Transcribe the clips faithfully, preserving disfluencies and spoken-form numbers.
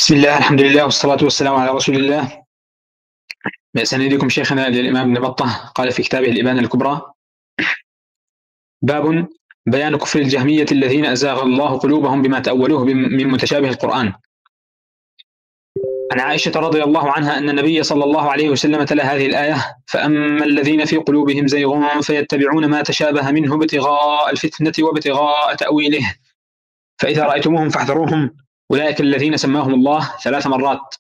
بسم الله، الحمد لله، والصلاة والسلام على رسول الله. بأسانيدكم شيخنا للإمام ابن بطة قال في كتابه الإبانة الكبرى: باب بيان كفر الجهمية الذين أزاغ الله قلوبهم بما تأولوه من متشابه القرآن. عن عائشة رضي الله عنها أن النبي صلى الله عليه وسلم تلا هذه الآية: فأما الذين في قلوبهم زيغ فيتبعون ما تشابه منه ابتغاء الفتنة وابتغاء تأويله فإذا رأيتموهم فاحذروهم أولئك الذين سماهم الله ثلاث مرات.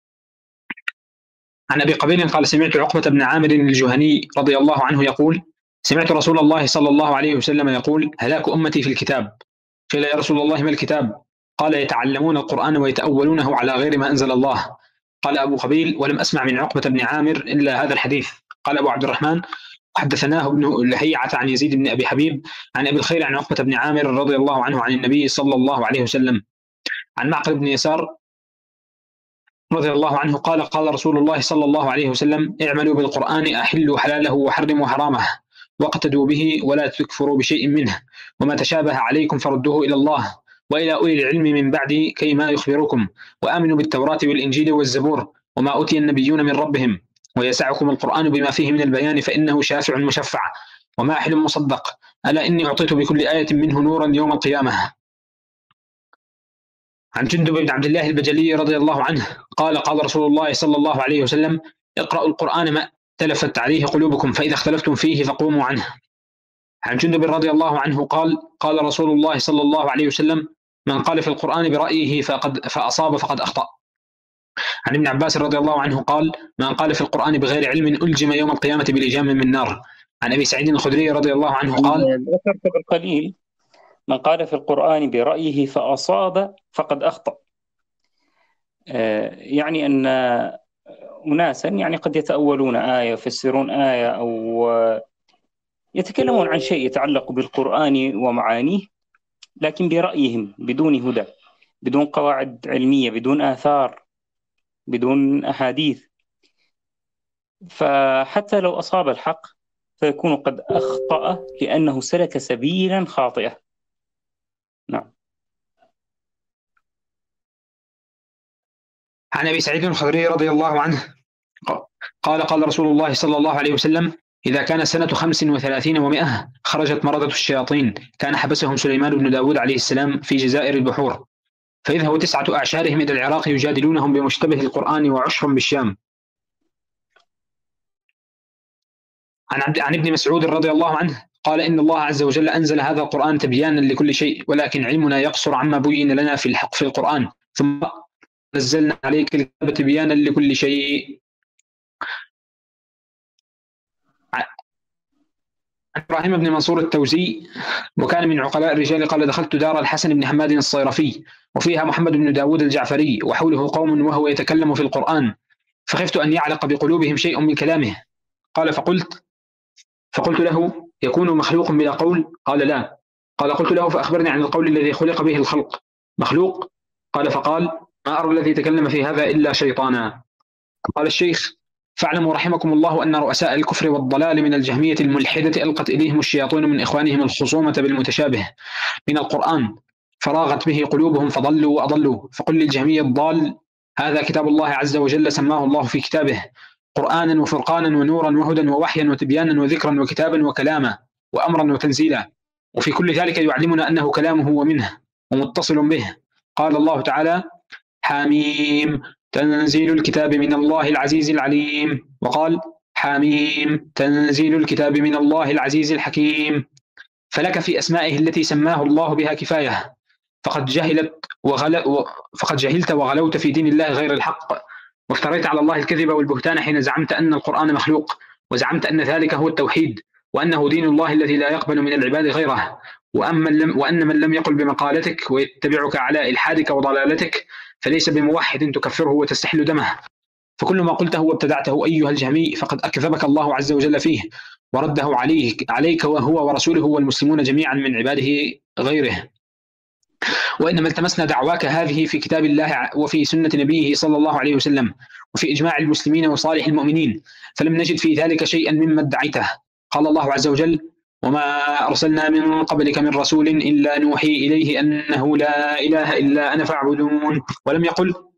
عن أبي قبيل قال: سمعت عقبة بن عامر الجهني رضي الله عنه يقول: سمعت رسول الله صلى الله عليه وسلم يقول: هلاك أمتي في الكتاب. قيل: يا رسول الله ما الكتاب؟ قال: يتعلمون القرآن ويتأولونه على غير ما أنزل الله. قال أبو قبيل: ولم أسمع من عقبة بن عامر إلا هذا الحديث. قال أبو عبد الرحمن: وحدثناه ابن لهيعة عن يزيد بن أبي حبيب عن أبي الخير عن عقبة بن عامر رضي الله عنه عن النبي صلى الله عليه وسلم. عن معقل بن يسار رضي الله عنه قال: قال رسول الله صلى الله عليه وسلم: اعملوا بالقرآن أحلوا حلاله وحرموا حرامه واقتدوا به ولا تكفروا بشيء منه، وما تشابه عليكم فردوه إلى الله وإلى أولي العلم من بعدي كيما يخبركم، وآمنوا بالتوراة والإنجيل والزبور وما أوتي النبيون من ربهم، ويسعكم القرآن بما فيه من البيان فإنه شافع مشفع وماحل مصدق، ألا إني أعطيت بكل آية منه نورا يوم القيامة. عن جندب بن عبد الله البجلي رضي الله عنه قال: قال رسول الله صلى الله عليه وسلم: اقرأوا القرآن ما تلفت عليه قلوبكم فإذا اختلفتم فيه فقوموا عنه. عن جندب رضي الله عنه قال: قال رسول الله صلى الله عليه وسلم: من قال في القرآن برأيه فقد فأصاب فقد أخطأ. عن ابن عباس رضي الله عنه قال: من قال في القرآن بغير علم ألجم يوم القيامة بلجام من نار. عن أبي سعيد الخدري رضي الله عنه قال: ذكرت بالقليل من قال في القرآن برأيه فأصاب فقد أخطأ. يعني أن أناسا يعني قد يتأولون آية يفسرون آية أو يتكلمون عن شيء يتعلق بالقرآن ومعانيه، لكن برأيهم بدون هدى، بدون قواعد علمية، بدون آثار، بدون أحاديث، فحتى لو أصاب الحق فيكون قد أخطأ لأنه سلك سبيلا خاطئة. نعم. عن أبي سعيد الخدري رضي الله عنه قال: قال رسول الله صلى الله عليه وسلم: إذا كان سنة خمس وثلاثين ومئة خرجت مردة الشياطين، كان حبسهم سليمان بن داود عليه السلام في جزائر البحور، فيذهب تسعة أعشارهم إلى العراق يجادلونهم بمشتبه القرآن وعشر بالشام. عن, عبد عن ابن مسعود رضي الله عنه قال: إن الله عز وجل أنزل هذا القرآن تبيانا لكل شيء، ولكن علمنا يقصر عما بين لنا في الحق في القرآن، ثم نزلنا عليك الكتاب تبيانا لكل شيء. عن إبراهيم بن منصور التوزي وكان من عقلاء الرجال قال: دخلت دار الحسن بن حماد الصيرفي وفيها محمد بن داود الجعفري وحوله قوم وهو يتكلم في القرآن، فخفت أن يعلق بقلوبهم شيء من كلامه. قال: فقلت فقلت له: يكون مخلوق بلا قول؟ قال: لا. قال: قلت له: فأخبرني عن القول الذي خلق به الخلق، مخلوق؟ قال: فقال: ما أرى الذي تكلم في هذا إلا شيطانا. قال الشيخ: فاعلموا رحمكم الله أن رؤساء الكفر والضلال من الجهمية الملحدة ألقت إليهم الشياطين من إخوانهم الخصومة بالمتشابه من القرآن، فراغت به قلوبهم فضلوا وأضلوا. فقل للجهمية الضال: هذا كتاب الله عز وجل سماه الله في كتابه قرآنا وفرقانا ونورا وهدى ووحيا وتبيانا وذكرا وكتابا وكلاما وأمرا وتنزيلا، وفي كل ذلك يعلمنا أنه كلامه ومنه ومتصل به. قال الله تعالى: حاميم تنزيل الكتاب من الله العزيز العليم. وقال: حاميم تنزيل الكتاب من الله العزيز الحكيم. فلك في أسمائه التي سماه الله بها كفاية، فقد جهلت وغل... فقد جهلت وغلوت في دين الله غير الحق، وافتريت على الله الكذب والبهتان حين زعمت أن القرآن مخلوق، وزعمت أن ذلك هو التوحيد، وأنه دين الله الذي لا يقبل من العباد غيره، وأما لم وأن من لم يقل بمقالتك ويتبعك على إلحادك وضلالتك فليس بموحد تكفره وتستحل دمه. فكل ما قلته وابتدعته أيها الجهمي فقد أكذبك الله عز وجل فيه ورده عليك, عليك وهو ورسوله والمسلمون جميعا من عباده غيره. وإنما التمسنا دعواك هذه في كتاب الله وفي سنة نبيه صلى الله عليه وسلم وفي إجماع المسلمين وصالح المؤمنين، فلم نجد في ذلك شيئا مما ادعيته. قال الله عز وجل: وما أرسلنا من قبلك من رسول إلا نوحي إليه أنه لا إله إلا أنا فاعبدون. ولم يقل: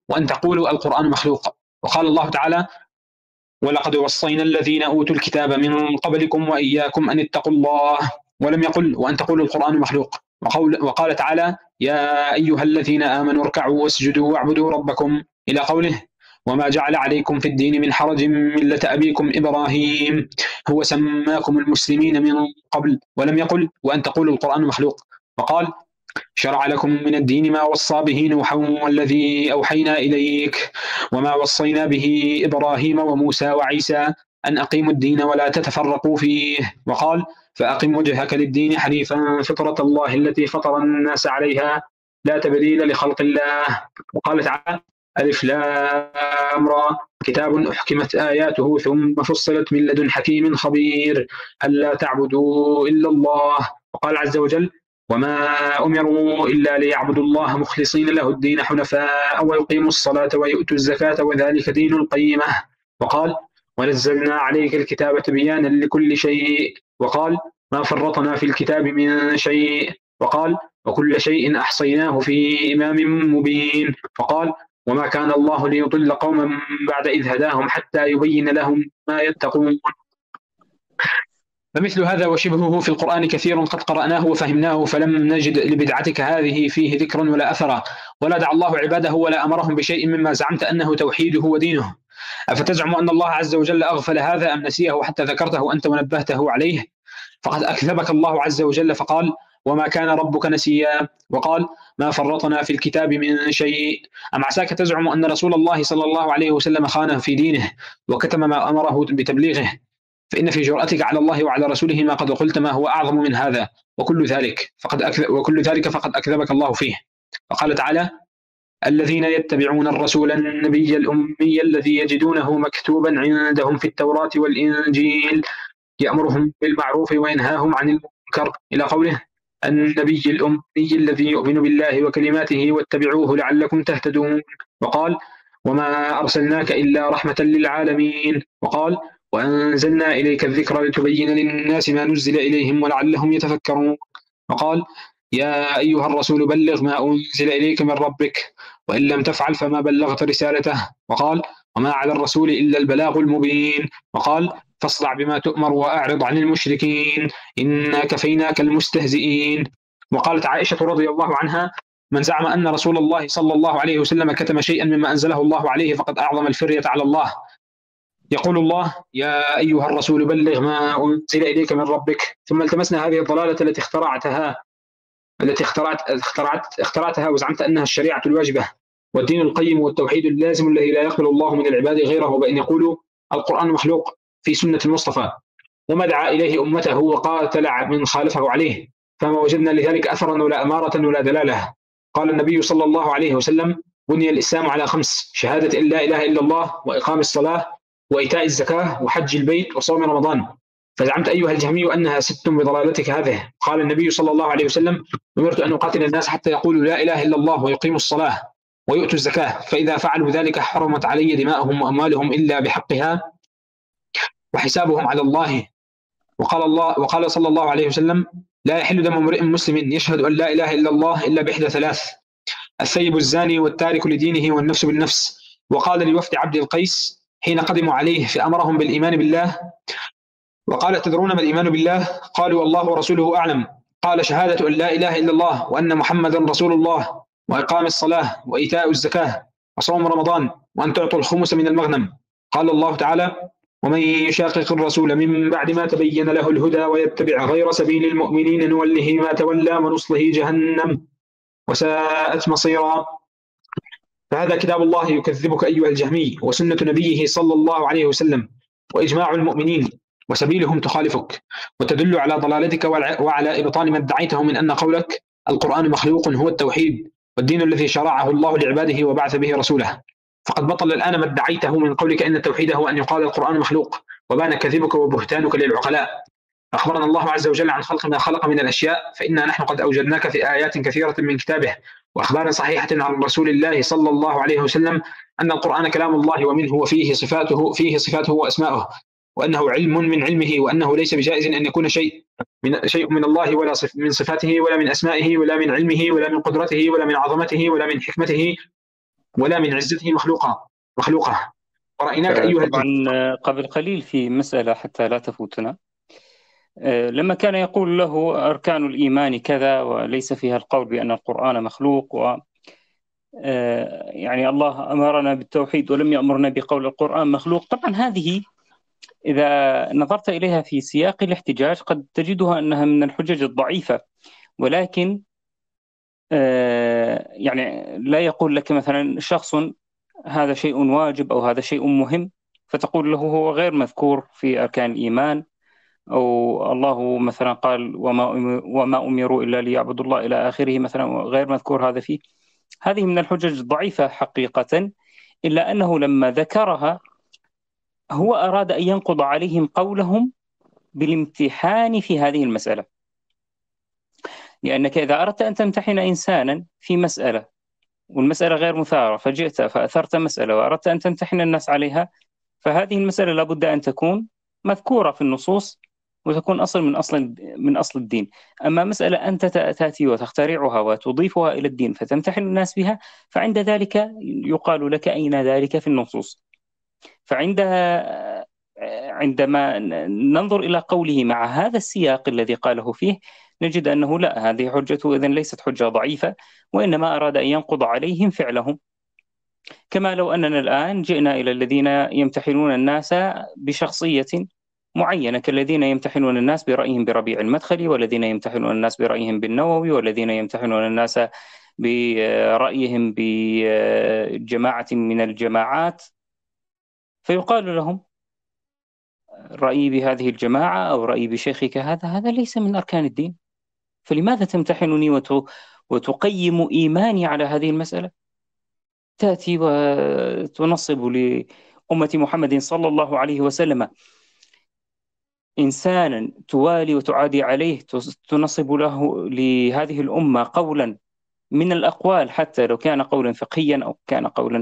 وأن تقولوا القرآن مخلوق. وقال الله تعالى: ولقد وصينا الذين أوتوا الكتاب من قبلكم وإياكم أن اتقوا الله. ولم يقل وأن تقولوا القرآن مخلوق. وقول وقال تعالى: يا أيها الذين آمنوا اركعوا واسجدوا واعبدوا ربكم، إلى قوله: وما جعل عليكم في الدين من حرج ملة أبيكم إبراهيم هو سماكم المسلمين من قبل. ولم يقل وأن تقولوا القرآن مخلوق. وقال: شرع لكم من الدين ما وصى به نوحا والذي أوحينا إليك وما وصينا به إبراهيم وموسى وعيسى أن أقيموا الدين ولا تتفرقوا فيه. وقال: فأقم وجهك للدين حنيفا فطرة الله التي فطر الناس عليها لا تبديل لخلق الله. وقال تعالى: ألف لام را كتاب أحكمت آياته ثم فصلت من لدن حكيم خبير ألا تعبدوا إلا الله. وقال عز وجل: وما أمروا إلا ليعبدوا الله مخلصين له الدين حنفاء ويقيموا الصلاة ويؤتوا الزكاة وذلك دين القيمة. وقال: ونزلنا عليك الكتاب تبيانا لكل شيء. وقال: ما فرطنا في الكتاب من شيء. وقال: وكل شيء أحصيناه في إمام مبين. وقال: وما كان الله ليضل قوما بعد إذ هداهم حتى يبين لهم ما يتقون. فمثل هذا وشبهه في القرآن كثير قد قرأناه وفهمناه، فلم نجد لبدعتك هذه فيه ذكرا ولا أثرا، ولا دعا الله عباده ولا أمرهم بشيء مما زعمت أنه توحيده ودينه. أفتزعم أن الله عز وجل أغفل هذا أم نسيه حتى ذكرته أنت ونبهته عليه؟ فقد أكذبك الله عز وجل فقال: وما كان ربك نسيا. وقال: ما فرطنا في الكتاب من شيء. أم عساك تزعم أن رسول الله صلى الله عليه وسلم خان في دينه وكتم ما أمره بتبليغه؟ فإن في جرأتك على الله وعلى رسوله ما قد قلت ما هو أعظم من هذا، وكل ذلك فقد أكذب وكل ذلك فقد أكذبك الله فيه. فقال تعالى: الذين يتبعون الرسول النبي الأمي الذي يجدونه مكتوبا عندهم في التوراة والإنجيل يأمرهم بالمعروف وينهاهم عن المنكر، إلى قوله: النبي الأمي الذي يؤمن بالله وكلماته واتبعوه لعلكم تهتدون. وقال: وما أرسلناك إلا رحمة للعالمين. وقال: وأنزلنا إليك الذكر لتبين للناس ما نزل إليهم ولعلهم يتفكرون. وقال: يا أيها الرسول بلغ ما أنزل إليك من ربك وإن لم تفعل فما بلغت رسالته. وقال: وما على الرسول إلا البلاغ المبين. وقال: فاصدع بما تؤمر وأعرض عن المشركين إنا كفيناك المستهزئين. وقالت عائشة رضي الله عنها: من زعم أن رسول الله صلى الله عليه وسلم كتم شيئا مما أنزله الله عليه فقد أعظم الفرية على الله. يقول الله: يا أيها الرسول بلغ ما أنزل إليك من ربك. ثم التمسنا هذه الضلالة التي اخترعتها التي اخترعت اخترعت اخترعتها وزعمت أنها الشريعة الواجبة والدين القيم والتوحيد اللازم الذي لا يقبل الله من العباد غيره، بأن يقولوا القرآن مخلوق في سنة المصطفى، وما دعا إليه أمته وقاتل من خالفه عليه، فما وجدنا لذلك أثرا ولا أمارة ولا دلالة. قال النبي صلى الله عليه وسلم: بني الإسلام على خمس: شهادة إن لا إله إلا الله وإقام الصلاة وإيتاء الزكاة وحج البيت وصوم رمضان. فزعمت أيها الجهمي أنها ست بضلالتك هذه. قال النبي صلى الله عليه وسلم: أمرت أن أقاتل الناس حتى يقولوا لا إله إلا الله ويقيموا الصلاة ويؤتوا الزكاة، فإذا فعلوا ذلك حرمت علي دماءهم وأموالهم إلا بحقها وحسابهم على الله. وقال الله وقال صلى الله عليه وسلم: لا يحل دم امرئ مسلم يشهد أن لا إله إلا الله إلا بإحدى ثلاث: الثيب الزاني والتارك لدينه والنفس بالنفس. وقال لوفد عبد القيس حين قدموا عليه فأمرهم بالإيمان بالله، وقال: تدرون ما الإيمان بالله؟ قالوا: الله ورسوله أعلم. قال: شهادة أن لا إله إلا الله وأن محمدا رسول الله وإقام الصلاة وإيتاء الزكاة وصوم رمضان وأن تعطوا الخمس من المغنم. قال الله تعالى: ومن يشاقق الرسول من بعد ما تبين له الهدى ويتبع غير سبيل المؤمنين نوله ما تولى ونصله جهنم وساءت مصيرا. فهذا كتاب الله يكذبك أيها الجهمي، وسنة نبيه صلى الله عليه وسلم، وإجماع المؤمنين، وسبيلهم تخالفك وتدل على ضلالتك وعلى إبطال ما ادعيته من أن قولك القرآن مخلوق هو التوحيد والدين الذي شرعه الله لعباده وبعث به رسوله. فقد بطل الآن ما ادعيته من قولك إن التوحيد هو أن يقال القرآن مخلوق، وبان كذبك وبهتانك للعقلاء. أخبرنا الله عز وجل عن خلق ما خلق من الأشياء، فإنا نحن قد أوجدناك في آيات كثيرة من كتابه وأخبار صحيحة عن رسول الله صلى الله عليه وسلم أن القرآن كلام الله ومنه وفيه صفاته فيه صفاته وأسماؤه، وأنه علم من علمه، وأنه ليس بجائز أن يكون شيء من شيء من الله ولا من صفاته ولا من أسمائه ولا من علمه ولا من قدرته ولا من عظمته ولا من حكمته ولا من عزته مخلوقة مخلوقة ورأيناك أيها طبعا الجهمي. قبل قليل في مسألة حتى لا تفوتنا، لما كان يقول له أركان الإيمان كذا وليس فيها القول بأن القرآن مخلوق، و يعني الله أمرنا بالتوحيد ولم يأمرنا بقول القرآن مخلوق. طبعا هذه إذا نظرت إليها في سياق الاحتجاج قد تجدها أنها من الحجج الضعيفة، ولكن يعني لا يقول لك مثلا شخص هذا شيء واجب أو هذا شيء مهم فتقول له هو غير مذكور في أركان الإيمان، أو الله مثلا قال وما وما أمروا إلا ليعبدوا الله إلى آخره مثلا غير مذكور هذا فيه. هذه من الحجج الضعيفة حقيقة، إلا أنه لما ذكرها هو أراد أن ينقض عليهم قولهم بالامتحان في هذه المسألة. لأنك إذا أردت أن تمتحن إنسانا في مسألة والمسألة غير مثارة فجئت فأثرت مسألة وأردت أن تمتحن الناس عليها، فهذه المسألة لابد أن تكون مذكورة في النصوص وتكون أصل من أصل من أصل الدين. أما مسألة أنت تأتي وتخترعها وتضيفها إلى الدين فتمتحن الناس بها، فعند ذلك يقال لك أين ذلك في النصوص. فعندها عندما ننظر إلى قوله مع هذا السياق الذي قاله فيه نجد أنه لا، هذه حجته إذن ليست حجة ضعيفة، وإنما أراد أن ينقض عليهم فعلهم. كما لو أننا الآن جئنا إلى الذين يمتحنون الناس بشخصية معينة، كالذين يمتحنون الناس برأيهم بربيع المدخلي، والذين يمتحنون الناس برأيهم بالنووي، والذين يمتحنون الناس برأيهم بجماعة من الجماعات، فيقال لهم رأيي بهذه الجماعة أو رأيي بشيخك هذا هذا ليس من أركان الدين، فلماذا تمتحنني وتقيم إيماني على هذه المسألة؟ تأتي وتنصب لأمة محمد صلى الله عليه وسلم إنسانا توالي وتعادي عليه، تنصب له لهذه الأمة قولا من الأقوال حتى لو كان قولا فقهيا أو كان قولا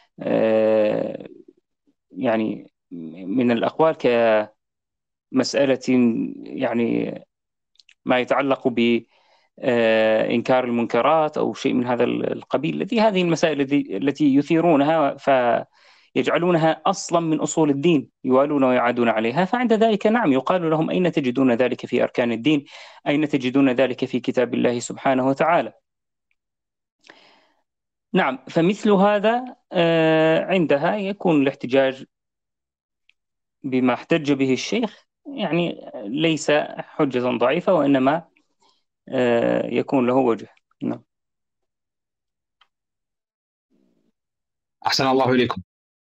يعني من الأقوال كمسألة يعني ما يتعلق بإنكار المنكرات أو شيء من هذا القبيل، التي هذه المسائل التي يثيرونها فيجعلونها أصلا من أصول الدين يوالون ويعادون عليها. فعند ذلك نعم يقال لهم أين تجدون ذلك في أركان الدين؟ أين تجدون ذلك في كتاب الله سبحانه وتعالى؟ نعم، فمثل هذا عندها يكون الاحتجاج بما احتج به الشيخ يعني ليس حجة ضعيفة، وإنما يكون له وجه. نعم. أحسن الله إليكم.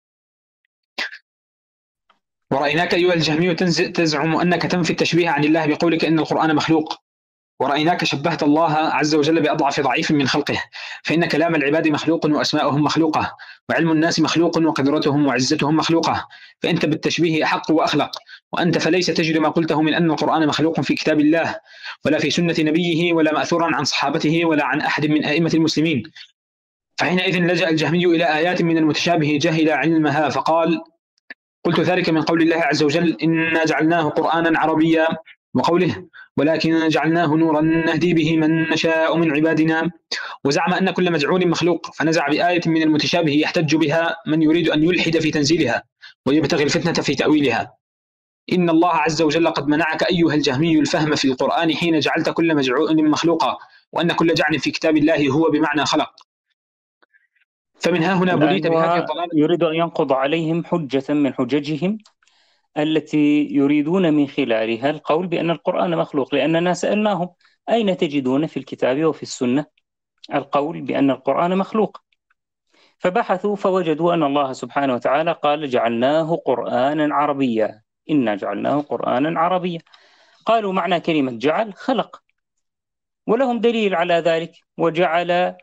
ورأيناك أيها الجهمي تزعم أنك تنفي التشبيه عن الله بقولك إن القرآن مخلوق، ورأيناك شبهت الله عز وجل بأضعف ضعيف من خلقه، فإن كلام العباد مخلوق وأسماؤهم مخلوقة، وعلم الناس مخلوق وقدرتهم وعزتهم مخلوقة، فأنت بالتشبيه أحق وأخلق. وأنت فليس تجد ما قلته من أن القرآن مخلوق في كتاب الله ولا في سنة نبيه ولا مأثورا عن صحابته ولا عن أحد من أئمة المسلمين. فحينئذ لجأ الجهمي إلى آيات من المتشابه جهل علمها فقال: قلت ذلك من قول الله عز وجل: إنا جعلناه قرآنا عربيا، وقوله: ولكن جعلناه نورا نهدي به من نشاء من عبادنا. وزعم أن كل مجعول مخلوق، فنزع بآية من المتشابه يحتج بها من يريد أن يلحد في تنزيلها ويبتغي الفتنة في تأويلها. إن الله عز وجل قد منعك أيها الجهمي الفهم في القرآن حين جعلت كل مجعول مخلوقا، وأن كل جعل في كتاب الله هو بمعنى خلق. فمن ها هنا بليت بهذه الضلالة. يريد أن ينقض عليهم حجة من حججهم التي يريدون من خلالها القول بأن القرآن مخلوق، لأننا سألناهم أين تجدون في الكتاب وفي السنة القول بأن القرآن مخلوق؟ فبحثوا فوجدوا أن الله سبحانه وتعالى قال: جعلناه قرآنا عربيا، إنا جعلناه قرآنا عربيا. قالوا معنى كلمة جعل خلق، ولهم دليل على ذلك. وجعل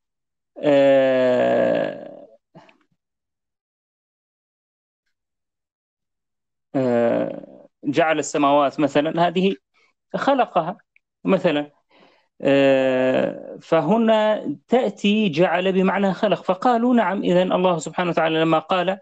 آه آه جعل السماوات مثلا هذه خلقها مثلا، آه فهنا تأتي جعل بمعنى خلق. فقالوا نعم، إذن الله سبحانه وتعالى لما قال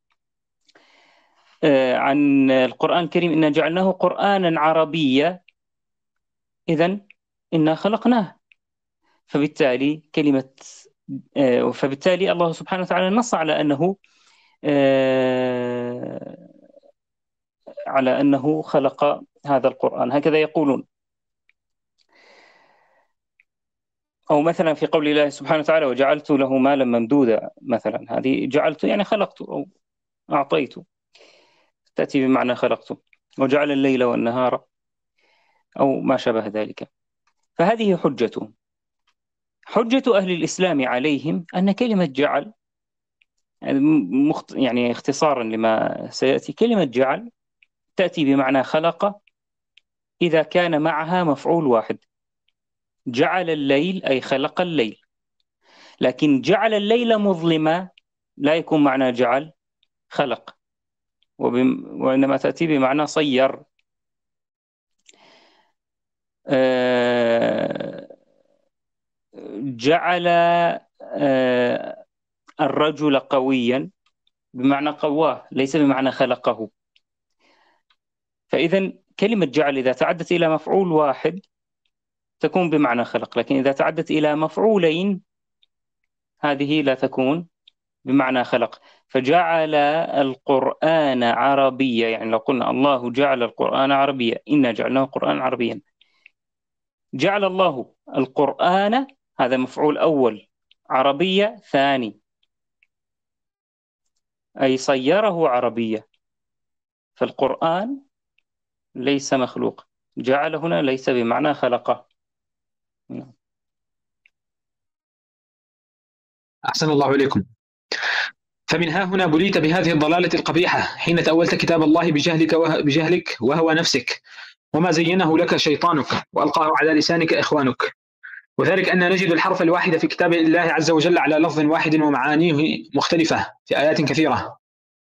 آه عن القرآن الكريم إنا جعلناه قرآنا عربيا، إذن إنا خلقناه. فبالتالي كلمة فبالتالي الله سبحانه وتعالى نص على أنه على أنه خلق هذا القرآن، هكذا يقولون. أو مثلا في قول الله سبحانه وتعالى وجعلت له مالا ممدودا، مثلا هذه جعلت يعني خلقت أو أعطيت، تأتي بمعنى خلقت. وجعل الليل والنهار أو ما شابه ذلك. فهذه حجتهم. حجة أهل الإسلام عليهم أن كلمة جعل، يعني اختصارا لما سيأتي، كلمة جعل تأتي بمعنى خلق إذا كان معها مفعول واحد. جعل الليل أي خلق الليل، لكن جعل الليل مظلما لا يكون معنى جعل خلق، وإنما تأتي بمعنى صير. جعل الرجل قويا بمعنى قواه، ليس بمعنى خلقه. فإذا كلمة جعل إذا تعدت إلى مفعول واحد تكون بمعنى خلق، لكن إذا تعدت إلى مفعولين هذه لا تكون بمعنى خلق. فجعل القرآن عربيا، يعني لو قلنا الله جعل القرآن عربيا، إنا جعلناه قرآن عربيا. جعل الله القرآن هذا مفعول أول، عربية ثاني، أي صيره عربية. فالقرآن ليس مخلوق، جعل هنا ليس بمعنى خلقه. أحسن الله إليكم. فمن ها هنا بليت بهذه الضلالة القبيحة حين تأولت كتاب الله بجهلك وه... بجهلك وهو نفسك، وما زينه لك شيطانك وألقاه على لسانك إخوانك. وذلك أن نجد الحرف الواحد في كتاب الله عز وجل على لفظ واحد ومعانيه مختلفة في آيات كثيرة،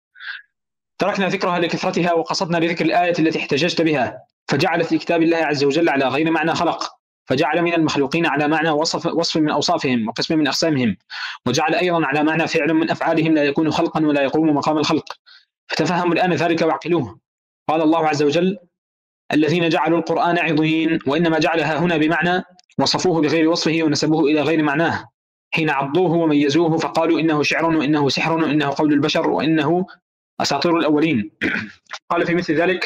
تركنا ذكرها لكثرتها وقصدنا بذكر الآية التي احتججت بها. فجعل في كتاب الله عز وجل على غير معنى خلق، فجعل من المخلوقين على معنى وصف, وصف من أوصافهم وقسم من أقسامهم، وجعل أيضا على معنى فعل من أفعالهم لا يكون خلقا ولا يقوم مقام الخلق. فتفهموا الآن ذلك واعقلوه. قال الله عز وجل الذين جعلوا القرآن عضين، وإنما جعلها هنا بمعنى وصفوه بغير وصفه ونسبوه إلى غير معناه، حين عضوه وميزوه فقالوا إنه شعر وإنه سحر وإنه قول البشر وإنه أساطير الأولين. قال في مثل ذلك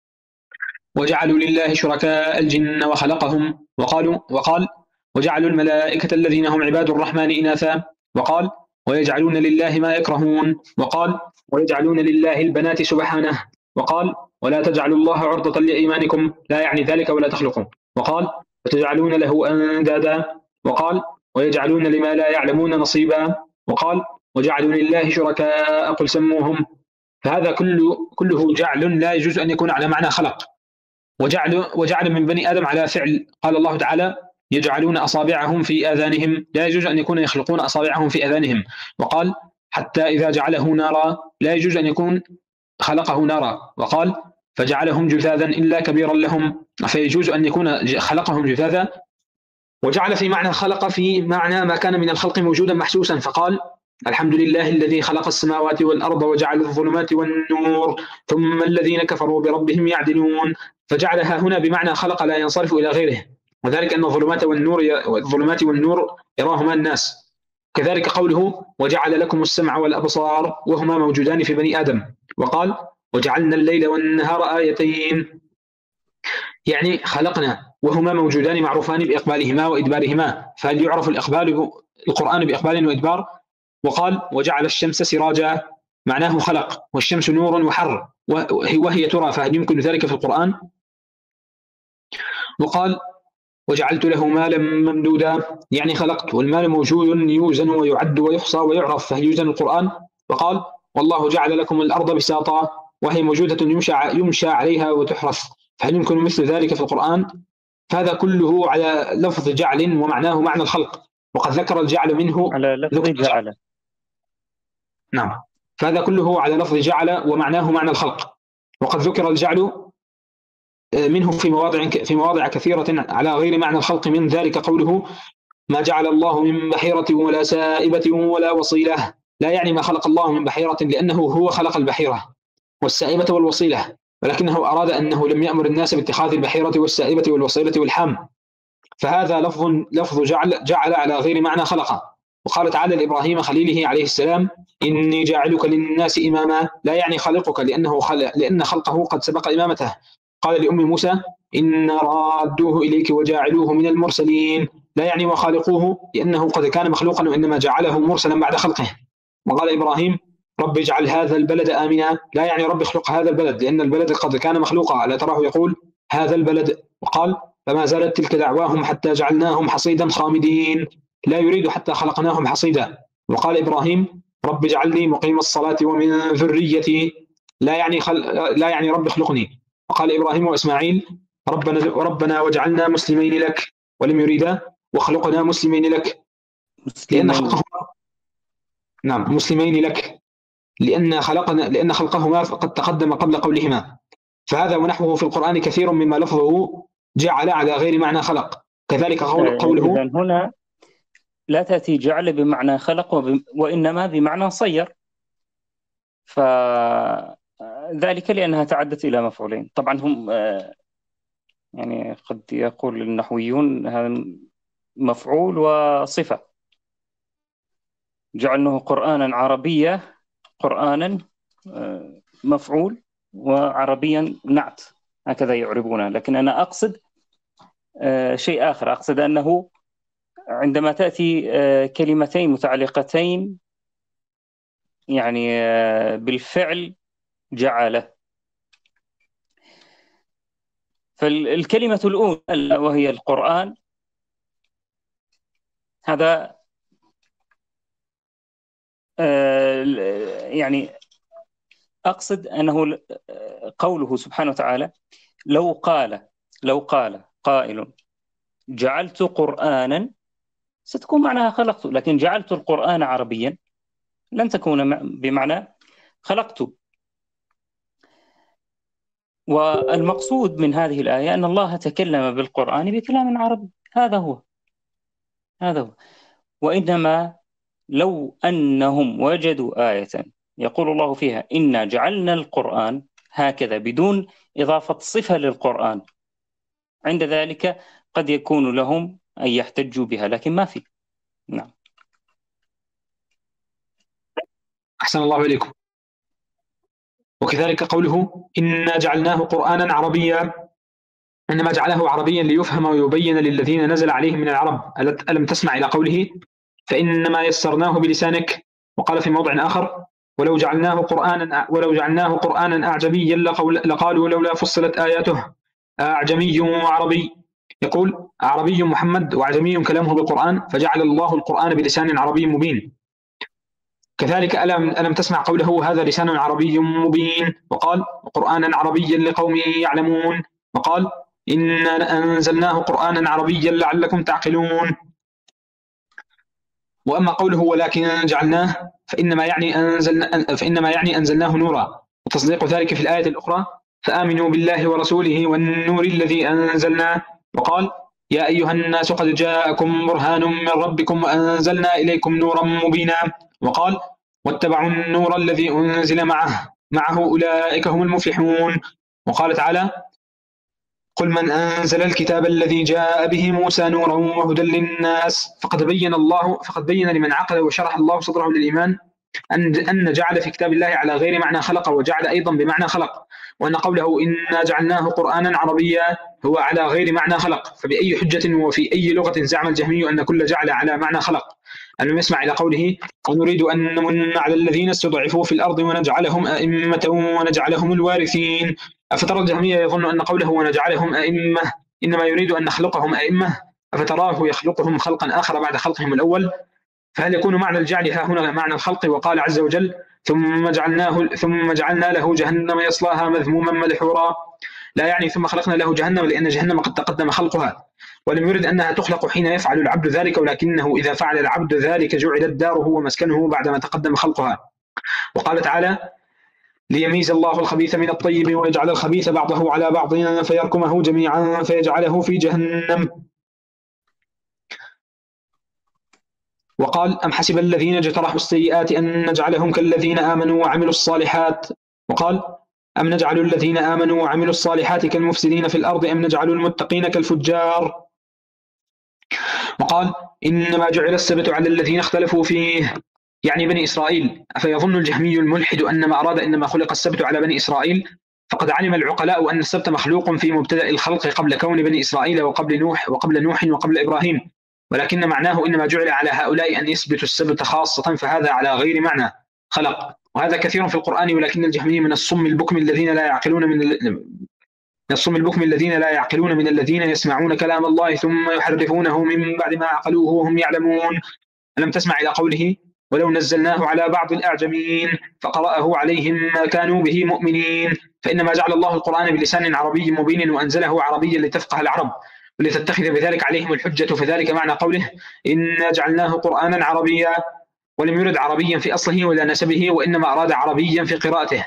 وجعلوا لله شركاء الجن وخلقهم، وقالوا وقال وجعلوا الملائكة الذين هم عباد الرحمن إناثا، وقال ويجعلون لله ما يكرهون، وقال ويجعلون لله البنات سبحانه، وقال ولا تجعلوا الله عرضة لأيمانكم لا يعني ذلك ولا تخلقوا، وقال وتجعلون له أندادا، وقال ويجعلون لما لا يعلمون نصيبا، وقال وجعلوا لله شركاء قل سموهم. فهذا كله كله جعل لا يجوز أن يكون على معنى خلق، وجعل وجعل من بني آدم على فعل. قال الله تعالى يجعلون أصابعهم في آذانهم، لا يجوز أن يكون يخلقون أصابعهم في آذانهم. وقال حتى إذا جعله نارا، لا يجوز أن يكون خلقه نارا. وقال فجعلهم جثاذا إلا كبيرا لهم، فيجوز أن يكون خلقهم جثاذا. وجعل في معنى خلق في معنى ما كان من الخلق موجودا محسوسا، فقال الحمد لله الذي خلق السماوات والأرض وجعل الظلمات والنور ثم الذين كفروا بربهم يعدلون. فجعلها هنا بمعنى خلق لا ينصرف إلى غيره، وذلك أن الظلمات والنور الظلمات والنور يراهما الناس. كذلك قوله وجعل لكم السمع والأبصار وهما موجودان في بني آدم. وقال وجعلنا الليل والنهار آيتين، يعني خلقنا وهما موجودان معروفان بإقبالهما وإدبارهما، فهل يعرف الإقبال القرآن بإقبال وإدبار؟ وقال وجعل الشمس سراجا، معناه خلق، والشمس نور وحر وهي ترى، فهل يمكن ذلك في القرآن؟ وقال وجعلت له مالا ممدودا، يعني خلقت، والمال موجود يوزن ويعد ويحصى ويعرف، فهل يوزن القرآن؟ وقال والله جعل لكم الأرض بساطا، وهي موجودة يمشى, يمشى عليها وتحرث، فهل يمكن مثل ذلك في القرآن؟ فهذا كله على لفظ جعل ومعناه معنى الخلق، وقد ذكر الجعل منه على لفظ جعل. نعم، فهذا كله على لفظ جعل ومعناه معنى الخلق، وقد ذكر الجعل منه في مواضع في مواضع كثيرة على غير معنى الخلق، من ذلك قوله ما جعل الله من بحيرة ولا سائبة ولا وصيلة، لا يعني ما خلق الله من بحيرة لأنه هو خلق البحيرة والسائبة والوصيلة، ولكنه أراد أنه لم يأمر الناس باتخاذ البحيرة والسائبة والوصيلة والحام، فهذا لفظ لفظ جعل جعل على غير معنى خلق. وقال تعالى لإبراهيم خليله عليه السلام إني جاعلك للناس إماما، لا يعني خالقك لأنه خلق لأن خلقه قد سبق إمامته. قال لأم موسى إن رادوه إليك وجاعلوه من المرسلين، لا يعني وخالقوه لأنه قد كان مخلوقا وإنما جعله مرسلا بعد خلقه. وقال إبراهيم رب اجعل هذا البلد آمنا، لا يعني رب اخلق هذا البلد لأن البلد قد كان مخلوقا، لا تراه يقول هذا البلد. وقال فما زالت تلك دعواهم حتى جعلناهم حصيدا خامدين، لا يريد حتى خلقناهم حصيدا. وقال إبراهيم رب اجعلني مقيم الصلاة ومن ذريتي، لا يعني خل... لا يعني رب اخلقني. وقال إبراهيم وإسماعيل ربنا ربنا واجعلنا مسلمين لك، ولم يريدا وخلقنا مسلمين لك مسلمين. لأن خلقه نعم مسلمين لك لأن خلقنا لأن خلقهما قد تقدم قبل قولهما. فهذا ونحوه في القرآن كثير مما لفظه جعل على غير معنى خلق. كذلك قول قوله إذن هنا لا تأتي جعل بمعنى خلق وإنما بمعنى صير، فذلك لأنها تعدت إلى مفعولين. طبعا هم يعني قد يقول النحويون هذا مفعول وصفة، جعلناه قرآنا عربيا، قرآنا مفعول وعربيا نعت، هكذا يعربونها. لكن أنا أقصد شيء آخر، أقصد أنه عندما تأتي كلمتين متعلقتين يعني بالفعل جعل، فالكلمة الأولى وهي القرآن، هذا يعني أقصد أنه قوله سبحانه وتعالى لو قال لو قال قائل جعلت قرآنا، ستكون معناها خلقت، لكن جعلت القرآن عربيا لن تكون بمعنى خلقت. والمقصود من هذه الآية أن الله تكلم بالقرآن بكلام عربي، هذا هو هذا هو وإنما لو أنهم وجدوا آية يقول الله فيها إنا جعلنا القرآن هكذا بدون إضافة صفة للقرآن، عند ذلك قد يكون لهم أن يحتجوا بها، لكن ما في. نعم. أحسن الله إليكم. وكذلك قوله إنا جعلناه قرآنا عربيا، إنما جعله عربيا ليفهم ويبين للذين نزل عليهم من العرب. ألم تسمع إلى قوله فإنما يسرناه بلسانك. وقال في موضع آخر ولو جعلناه قرآنا ولو جعلناه قرآنا أعجميا لقالوا لولا فصلت آياته أعجمي وعربي. يقول عربي محمد وأعجمي كلامه بالقرآن، فجعل الله القرآن بلسان عربي مبين. كذلك ألم, ألم تسمع قوله هذا لسان عربي مبين. وقال قرآنا عربيا لقوم يعلمون. وقال إنا أنزلناه قرآنا عربيا لعلكم تعقلون. وأما قوله ولكن جعلناه فإنما يعني أنزلنا فإنما يعني أنزلناه نورا، وتصديق ذلك في الآية الأخرى فآمنوا بالله ورسوله والنور الذي أنزلنا. وقال يا أيها الناس قد جاءكم برهان من ربكم وأنزلنا إليكم نورا مبينا. وقال واتبعوا النور الذي أنزل معه معه أولئك هم المفلحون. وقال تعالى قل من أنزل الكتاب الذي جاء به موسى نورا وهدى للناس. فقد بين الله فقد بين لمن عقل وشرح الله صدره للإيمان أن أن جعل في كتاب الله على غير معنى خلق، وجعل أيضا بمعنى خلق، وأن قوله إنا جعلناه قرآنا عربيا هو على غير معنى خلق. فبأي حجة وفي أي لغة زعم الجهمي أن كل جعل على معنى خلق؟ ألم يسمع إلى قوله ونريد أن نمن على الذين استضعفوا في الأرض ونجعلهم أئمة ونجعلهم الوارثين. أفترى الجهمية يظن أن قوله ونجعلهم أئمة إنما يريد أن نخلقهم أئمة؟ أفتراه يخلقهم خلقا آخر بعد خلقهم الأول؟ فهل يكون معنى الجعل ها هنا معنى الخلق؟ وقال عز وجل ثم جعلناه ثم جعلنا له جهنم يصلاها مذموما مدحورا، لا يعني ثم خلقنا له جهنم لأن جهنم قد تقدم خلقها، ولم يرد أنها تخلق حين يفعل العبد ذلك، ولكنه إذا فعل العبد ذلك جعلت داره ومسكنه بعدما تقدم خلقها. وقال تعالى ليميز الله الخبيث من الطيب ويجعل الخبيث بعضه على بعض فيركمه جميعا فيجعله في جهنم. وقال أم حسب الذين اجترحوا السيئات أن نجعلهم كالذين آمنوا وعملوا الصالحات. وقال أم نجعل الذين آمنوا وعملوا الصالحات كالمفسدين في الأرض أم نجعل المتقين كالفجار. وقال إنما جعل السبت على الذين اختلفوا فيه، يعني بني إسرائيل. أفيظن الجهمي الملحد أن ما أراد إنما خلق السبت على بني إسرائيل؟ فقد علم العقلاء أن السبت مخلوق في مبتدأ الخلق قبل كون بني إسرائيل وقبل نوح وقبل نوح وقبل إبراهيم، ولكن معناه إنما جعل على هؤلاء أن يثبتوا السبت خاصة، فهذا على غير معنى خلق، وهذا كثير في القرآن. ولكن الجهمي من الصم البكم الذين لا يعقلون من ال... من الصم البكم الذين لا يعقلون من الذين يسمعون كلام الله ثم يحرفونه من بعد ما عقلوه وهم يعلمون. ألم تسمع إلى قوله ولو نزلناه على بعض الأعجمين فقرأه عليهم ما كانوا به مؤمنين؟ فإنما جعل الله القرآن بلسان عربي مبين وأنزله عربيا لتفقه العرب ولتتخذ بذلك عليهم الحجة، فذلك معنى قوله إنا جعلناه قرآنا عربيا، ولم يرد عربيا في أصله ولا نسبه، وإنما أراد عربيا في قراءته.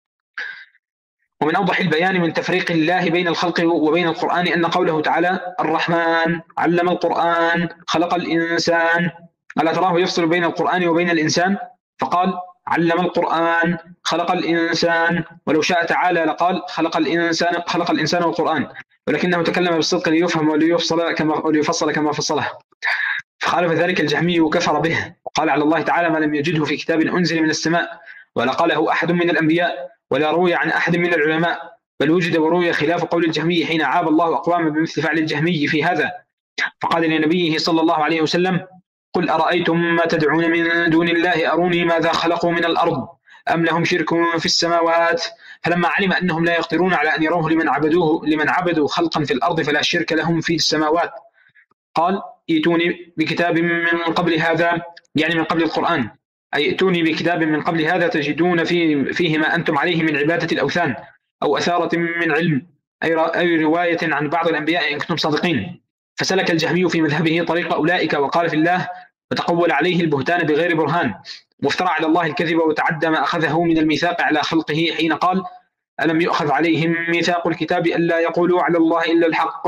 ومن أوضح البيان من تفريق الله بين الخلق وبين القرآن أن قوله تعالى الرحمن علم القرآن خلق الإنسان، ألا تراه يفصل بين القرآن وبين الإنسان؟ فقال علم القرآن خلق الإنسان، ولو شاء تعالى لقال خلق الإنسان خلق الإنسان والقرآن، ولكنه تكلم بالصدق ليفهم وليفصل كما وليفصل كما فصله. فخالف ذلك الجهمي وكفر به، وقال على الله تعالى ما لم يجده في كتاب أنزل من السماء، ولا قاله أحد من الأنبياء ولا روي عن أحد من العلماء، بل وجد وروي خلاف قول الجهمي حين عاب الله أقواما بمثل فعل الجهمي في هذا، فقال لنبيه صلى الله عليه وسلم قل أرأيتم ما تدعون من دون الله أروني ماذا خلقوا من الأرض أم لهم شرك في السماوات؟ فلما علم أنهم لا يقدرون على أن يروه لمن عبدوه لمن عبدوا خلقا في الأرض فلا شرك لهم في السماوات، قال ائتوني بكتاب من قبل هذا، يعني من قبل القرآن، أي ائتوني بكتاب من قبل هذا تجدون فيه, فيه ما أنتم عليه من عبادة الأوثان أو أثارة من علم، أي رواية عن بعض الأنبياء إن كنتم صادقين. فسلك الجهمي في مذهبه طريق أولئك وقال في الله، وتقول عليه البهتان بغير برهان، وافترى على الله الكذب وتعدى ما أخذه من الميثاق على خلقه حين قال ألم يؤخذ عليهم ميثاق الكتاب ألا يقولوا على الله إلا الحق،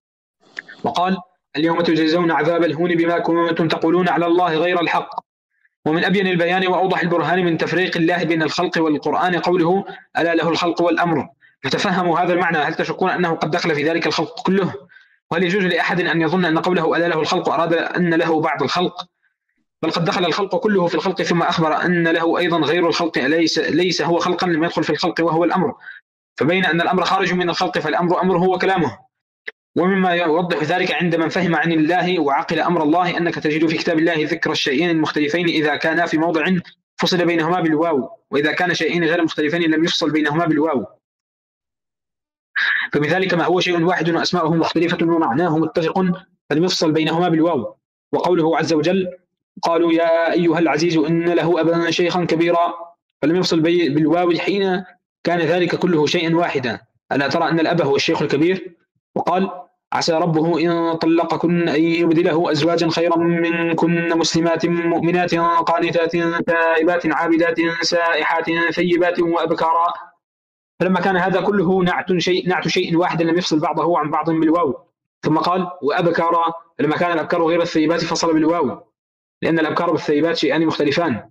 وقال اليوم تجزون عذاب الهون بما كنتم تقولون على الله غير الحق. ومن أبين البيان وأوضح البرهان من تفريق الله بين الخلق والقرآن قوله ألا له الخلق والأمر، فتفهموا هذا المعنى. هل تشكون أنه قد دخل في ذلك الخلق كله؟ وهل يجوز لأحد أن يظن أن قوله ألا له الخلق أراد أن له بعض الخلق؟ بل قد دخل الخلق كله في الخلق ثم أخبر أن له أيضا غير الخلق ليس, ليس هو خلقا لم يدخل في الخلق وهو الأمر، فبين أن الأمر خارج من الخلق فالأمر أمره وكلامه. ومما يوضح ذلك عند من فهم عن الله وعقل أمر الله أنك تجد في كتاب الله ذكر الشيئين المختلفين إذا كانا في موضع فصل بينهما بالواو، وإذا كان شيئين غير مختلفين لم يفصل بينهما بالواو، فبذلك ما هو شيء واحد وأسماؤه مختلفة ومعناه متفق فلم يفصل بينهما بالواو. وقوله عز وجل قالوا يا أيها العزيز إن له أبا شيخا كبيرا، فلم يفصل بالواو حين كان ذلك كله شيئا واحدا. ألا ترى أن الأب هو الشيخ الكبير؟ وقال عسى ربه إن طلقكن أن يبدله أزواجا خيرا منكن مسلمات مؤمنات قانتات تائبات عابدات سائحات ثيبات وأبكارا. فلما كان هذا كله نعت شيء نعت شيء واحد لم يفصل بعضه عن بعض بالواو. ثم قال وأبكارا، لما كان الأبكار غير الثيبات فصل بالواو، لأن الأبكار والثيبات شيئان مختلفان.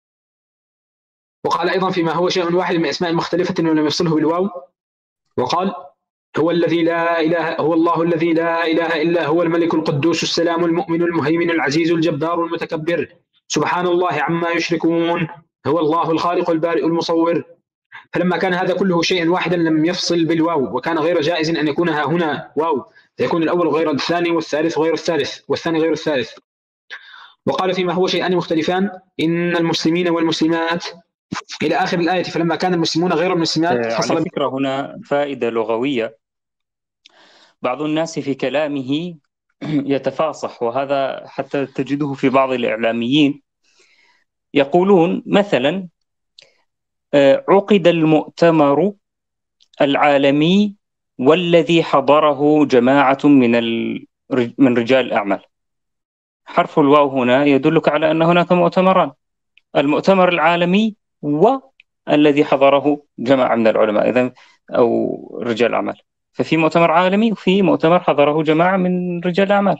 وقال أيضا فيما هو شيء واحد من أسماء مختلفة ولم يفصله بالواو، وقال هو الذي لا إله هو الله الذي لا إله إلا هو الملك القدوس السلام المؤمن المهيمن العزيز الجبار المتكبر سبحان الله عما يشركون، هو الله الخالق البارئ المصور. فلما كان هذا كله شيئا واحدا لم يفصل بالواو، وكان غير جائز أن يكون ها هنا واو، فيكون الأول غير الثاني والثالث غير الثالث والثاني غير الثالث. وقال فيما هو شيئان مختلفان إن المسلمين والمسلمات إلى آخر الآية. فلما كان المسلمون غير المسلمات فصل. على فكرة هنا فائدة لغوية، بعض الناس في كلامه يتفاصح، وهذا حتى تجده في بعض الإعلاميين يقولون مثلا عقد المؤتمر العالمي والذي حضره جماعة من من رجال الأعمال. حرف الواو هنا يدلك على أن هناك مؤتمران، المؤتمر العالمي والذي حضره جماعة من العلماء إذن أو رجال الأعمال. ففي مؤتمر عالمي وفي مؤتمر حضره جماعة من رجال الأعمال.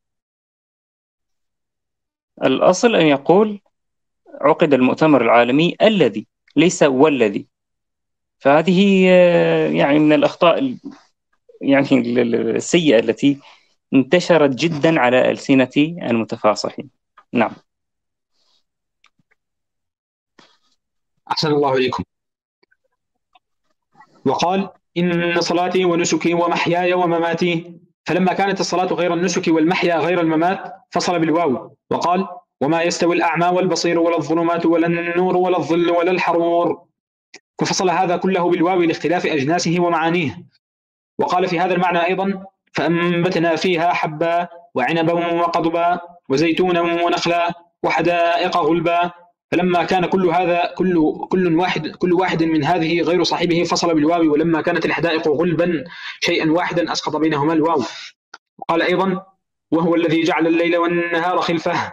الأصل أن يقول عقد المؤتمر العالمي الذي، ليس والذي. فهذه يعني من الأخطاء يعني السيئة التي انتشرت جدا على ألسنة المتفاصحين. نعم. أحسن الله إليكم. وقال إن صلاتي ونسكي ومحياي ومماتي، فلما كانت الصلاة غير النسك والمحيا غير الممات فصل بالواو، وقال وما يستوي الأعمى والبصير ولا الظلمات ولا النور ولا الظل ولا الحرور، ففصل هذا كله بالواو لاختلاف أجناسه ومعانيه. وقال في هذا المعنى أيضا فأنبتنا فيها حبا وعنبا وقضبا وزيتونا ونخلا وحدائق غلبا، فلما كان كل هذا كل كل واحد كل واحد من هذه غير صاحبه فصل بالواو، ولما كانت الحدائق غلبا شيئا واحدا أسقط بينهما الواو. وقال أيضا وهو الذي جعل الليل والنهار خلفه،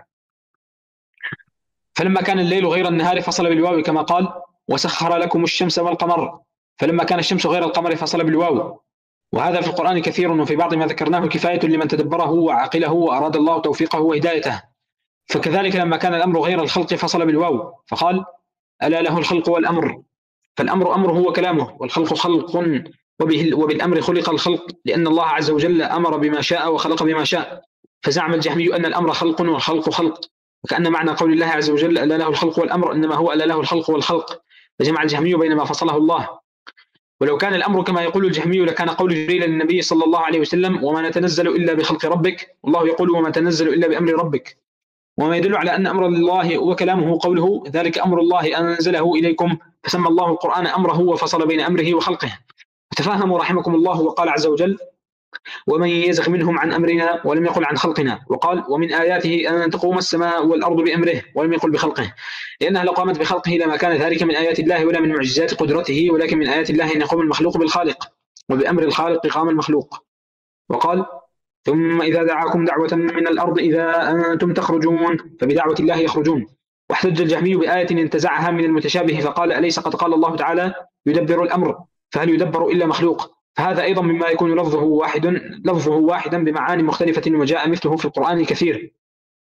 فلما كان الليل غير النهار فصل بالواو كما قال وسخر لكم الشمس والقمر، فلما كان الشمس غير القمر فصل بالواو. وهذا في القرآن كثير، وفي بعض ما ذكرناه كفاية لمن تدبره وعقله وأراد الله توفيقه وهدايته. فكذلك لما كان الأمر غير الخلق فصل بالواو فقال ألا له الخلق والأمر، فالأمر أمره وكلامه، والخلق خلق، وبه وبالأمر خلق الخلق، لأن الله عز وجل أمر بما شاء وخلق بما شاء. فزعم الجهمي أن الأمر خلق والخلق خلق، وكأن معنى قول الله عز وجل ألا له الخلق والأمر إنما هو ألا له الخلق والخلق، فجمع الجهمي بين ما فصله الله. ولو كان الأمر كما يقول الجهمي لكان قول جبريل للنبي صلى الله عليه وسلم وما نتنزل إلا بخلق ربك، والله يقول وما تنزل إلا بأمر ربك. وما يدل على أن أمر الله وكلامه قوله ذلك أمر الله أنزله إليكم، فسمى الله القرآن أمره وفصل بين أمره وخلقه. فتفهموا رحمكم الله. وقال عز وجل ومن يزغ منهم عن أمرنا، ولم يقل عن خلقنا، وقال ومن آياته أن تقوم السماء والأرض بأمره، ولم يقل بخلقه، لأنها لو قامت بخلقه لما كان ذلك من آيات الله ولا من معجزات قدرته، ولكن من آيات الله أن يقوم المخلوق بالخالق، وبأمر الخالق قام المخلوق. وقال ثم إذا دعاكم دعوة من الأرض إذا أنتم تخرجون فبدعوة الله يخرجون. واحتج الجهمي بآية انتزعها من المتشابه فقال أليس قد قال الله تعالى يدبر الأمر، فهل يدبر إلا مخلوق؟ فهذا أيضا مما يكون لفظه واحد لفظه واحدا بمعاني مختلفة، وجاء مثله في القرآن كثير.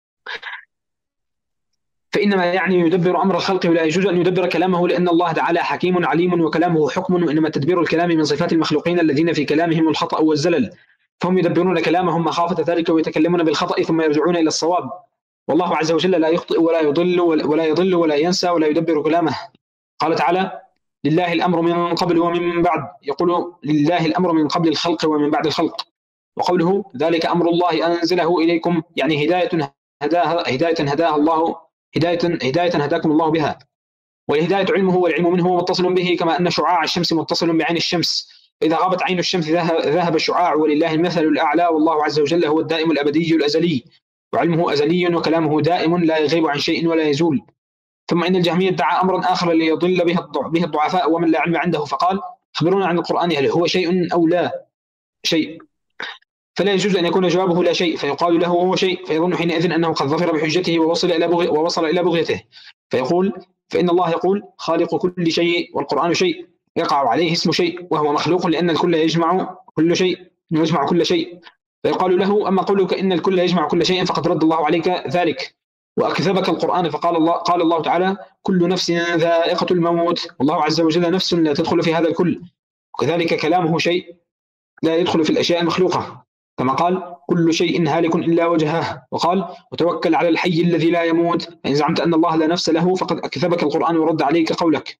فإنما يعني يدبر أمر الخلق، ولا يجوز أن يدبر كلامه، لأن الله تعالى حكيم عليم وكلامه حكم، وإنما تدبير الكلام من صفات المخلوقين الذين في كلامهم الخطأ والزلل، فهم يدبرون كلامهم مخافة ذلك ويتكلمون بالخطأ ثم يرجعون إلى الصواب. والله عز وجل لا يخطئ ولا يضل ولا يضل ولا ينسى ولا يدبر كلامه. قال تعالى لله الأمر من قبل ومن بعد، يقول لله الأمر من قبل الخلق ومن بعد الخلق. وقوله ذلك أمر الله أنزله إليكم يعني هداية هداها هداية هداها الله هداية هداية هداكم الله بها. والهداية علمه والعلم منه متصل به، كما أن شعاع الشمس متصل بعين الشمس، إذا غابت عين الشمس ذهب الشعاع، ولله المثل الأعلى، والله عز وجل هو الدائم الأبدي الأزلي، وعلمه أزلي وكلامه دائم لا يغيب عن شيء ولا يزول. ثم إن الجهمية ادعى أمرا آخر ليضل به الضعفاء ومن لا علم عنده، فقال خبرونا عن القرآن هل هو شيء أو لا شيء، فلا يجوز أن يكون جوابه لا شيء، فيقال له هو شيء، فيظن حينئذ أنه قد ظفر بحجته ووصل إلى بغي ووصل إلى بغيته، فيقول فإن الله يقول خالق كل شيء والقرآن شيء، يقع عليه اسم شيء وهو مخلوق، لأن الكل يجمع كل شيء يجمع كل شيء. فيقال له أما قولك إن الكل يجمع كل شيء فقد رد الله عليك ذلك وأكذبك القرآن، فقال الله قال الله تعالى كل نفس ذائقة الموت، والله عز وجل نفس لا تدخل في هذا الكل، وكذلك كلامه شيء لا يدخل في الأشياء المخلوقة، كما قال كل شيء هالك إلا وجهه، وقال وتوكل على الحي الذي لا يموت، فإن زعمت أن الله لا نفس له فقد أكذبك القرآن ورد عليك قولك.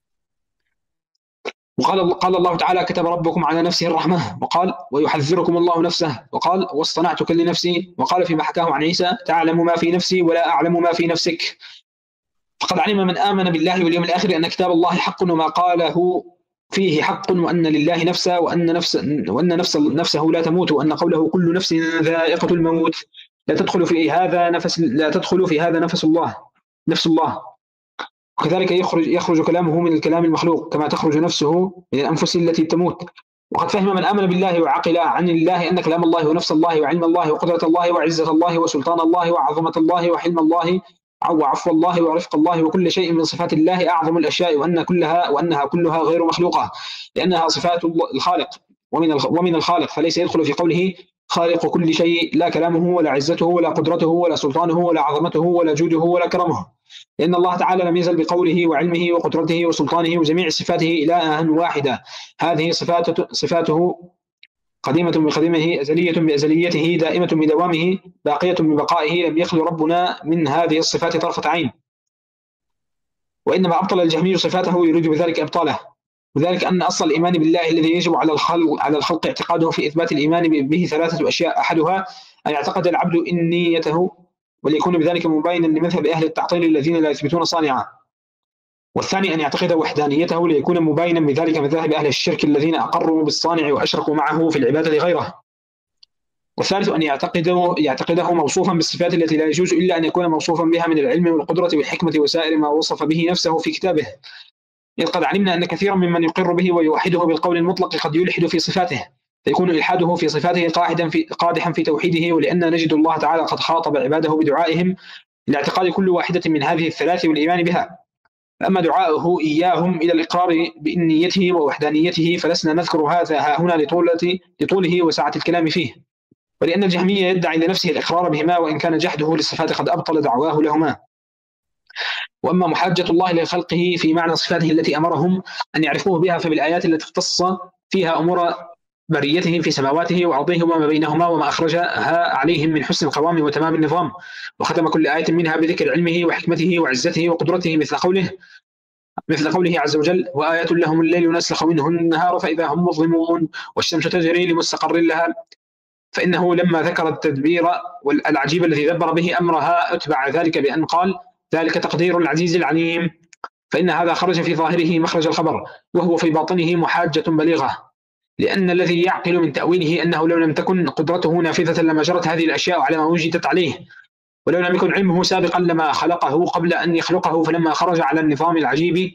وقال قال الله تعالى كتب ربكم على نفسه الرحمة، وقال ويحذركم الله نفسه، وقال واصطنعتك لنفسي، وقال فيما حكاه عن عيسى تعلم ما في نفسي ولا أعلم ما في نفسك. فقد علم من آمن بالله واليوم الآخر أن كتاب الله حق وما قاله فيه حق، وأن لله نفسه وأن نفس وأن نفس نفسه لا تموت، وأن قوله كل نفس ذائقة الموت لا تدخل في هذا نفس لا تدخل في هذا نفس الله نفس الله. وكذلك يخرج يخرج كلامه من الكلام المخلوق كما تخرج نفسه من الأنفس التي تموت. وقد فهم من آمن بالله وعقل عن الله أن كلام الله ونفس الله وعلم الله وقدرة الله وعزة الله وسلطان الله وعظمة الله وحلم الله وعفو الله ورفق الله وكل شيء من صفات الله أعظم الأشياء، وأن كلها وأنها كلها غير مخلوقة لأنها صفات الخالق ومن ومن الخالق، فليس يدخل في قوله خالق كل شيء لا كلامه ولا عزته ولا قدرته ولا سلطانه ولا عظمته ولا جوده ولا كرمه، لأن الله تعالى لم يزل بقوله وعلمه وقدرته وسلطانه وجميع صفاته إلها واحدة، هذه صفاته, صفاته قديمة بقديمه، أزلية بأزليته، دائمة بدوامه، باقية ببقائه، لم يخل ربنا من هذه الصفات طرفة عين. وإنما أبطل الجهمي صفاته يريد بذلك إبطاله، وذلك أن أصل الإيمان بالله الذي يجب على الخلق على الخلق اعتقاده في إثبات الإيمان به ثلاثة أشياء: أحدها أن يعتقد العبد إن نيته، وليكون بذلك مباينا لمذهب أهل التعطيل الذين لا يثبتون صانعا. والثاني أن يعتقد وحدانيته، ليكون مباينا بذلك مذاهب أهل الشرك الذين أقروا بالصانع وأشركوا معه في العبادة غيره. والثالث أن يعتقده يعتقده موصوفا بالصفات التي لا يجوز إلا أن يكون موصوفا بها من العلم والقدرة والحكمة وسائر ما وصف به نفسه في كتابه، إذ قد علمنا أن كثيرا ممن يقر به ويوحده بالقول المطلق قد يلحد في صفاته، فيكون إلحاده في صفاته قاعدا في قادحا في توحيده. ولأن نجد الله تعالى قد خاطب عباده بدعائهم لاعتقاد كل واحدة من هذه الثلاث والإيمان بها. أما دعاؤه إياهم إلى الإقرار بإنيته ووحدانيته فلسنا نذكر هذا ها هنا لطولة لطوله وسعة الكلام فيه، ولأن الجهمية يدعي لنفسه الإقرار بهما، وإن كان جحده للصفات قد أبطل دعواه لهما. وأما محاجة الله لخلقه في معنى صفاته التي أمرهم أن يعرفوه بها، فبالآيات التي اختص فيها أمور بريته في سماواته وأرضه وما بينهما وما أخرجها عليهم من حسن القوام وتمام النظام، وختم كل آية منها بذكر علمه وحكمته وعزته وقدرته، مثل قوله مثل قوله عز وجل: وآيات لهم الليل نسلخ منه النهار فإذا هم مظلمون والشمس تجري لمستقر لها. فإنه لما ذكر التدبير والعجيب الذي دبر به أمرها أتبع ذلك بأن قال: ذلك تقدير العزيز العليم. فإن هذا خرج في ظاهره مخرج الخبر، وهو في باطنه محاجة بليغة، لأن الذي يعقل من تأويله أنه لو لم تكن قدرته نافذة لما جرت هذه الأشياء على ما وجدت عليه، ولو لم يكن علمه سابقا لما خلقه قبل أن يخلقه، فلما خرج على النظام العجيب،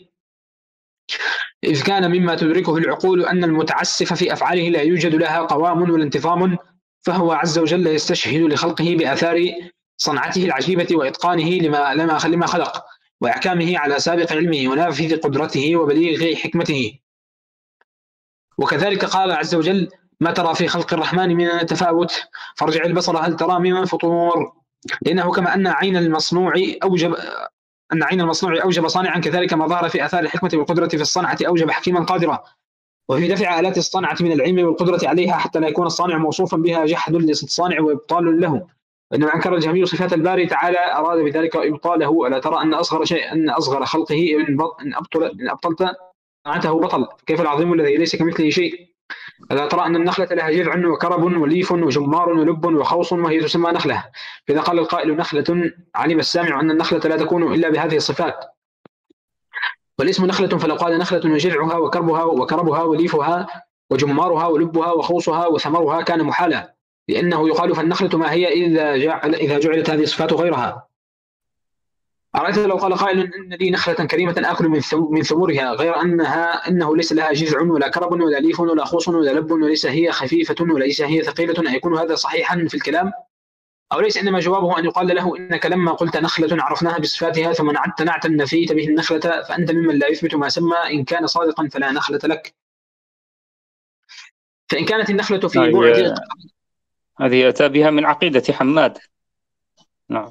إذ كان مما تدركه العقول أن المتعسف في أفعاله لا يوجد لها قوام ولا انتظام، فهو عز وجل يستشهد لخلقه بآثار صنعته العجيبة وإتقانه لما لما لما خلق، وإحكامه على سابق علمه ونافذ قدرته وبليغ حكمته. وكذلك قال عز وجل: ما ترى في خلق الرحمن من تفاوت فارجع البصر هل ترى من فطور. لأنه كما أن عين المصنوع أوجب أن عين المصنوع أوجب صانعا، كذلك ما ظهر في آثار الحكمة والقدرة في الصنعة أوجب حكيما قادرا. وفي دفع آلات الصنعة من العلم والقدرة عليها حتى لا يكون الصانع موصوفا بها جحد للصانع وإبطال له. وإنما أنكر الجهمي صفات الباري تعالى أراد بذلك إبطاله. ألا ترى أن أصغر شيء أن أصغر خلقه إن أبطل إن أبطلت صنعته بطل، كيف العظيم الذي ليس كمثله شيء. ألا ترى أن النخلة لها جذع وكرب وليف وجمار ولب وخوص وهي تسمى نخلة. فإذا قال القائل نخلة علم السامع أن النخلة لا تكون إلا بهذه الصفات. والاسم نخلة، فلو قال نخلة وجذعها وكربها وكربها وليفها وجمارها ولبها وخوصها وثمرها كان محالا، لأنه يقال فالنخلة ما هي إذا جعل إذا جعلت هذه الصفات غيرها. أرأيت لو قال قائل إن لي نخلة كريمة آكل من من ثمورها، غير أنها إنه ليس لها جذع ولا كرب ولا ليف ولا خوص ولا لب وليس هي خفيفة وليس هي ثقيلة، أيكون هذا صحيحا في الكلام؟ أو ليس إنما جوابه أن يقال له إنك لما قلت نخلة عرفناها بصفاتها ثم نعت نعتا نفيت به النخلة، فأنت ممن لا يثبت ما سمى، إن كان صادقا فلا نخلة لك. فإن كانت النخلة في بعد، هذه أتى بها من عقيدة حماد. نعم.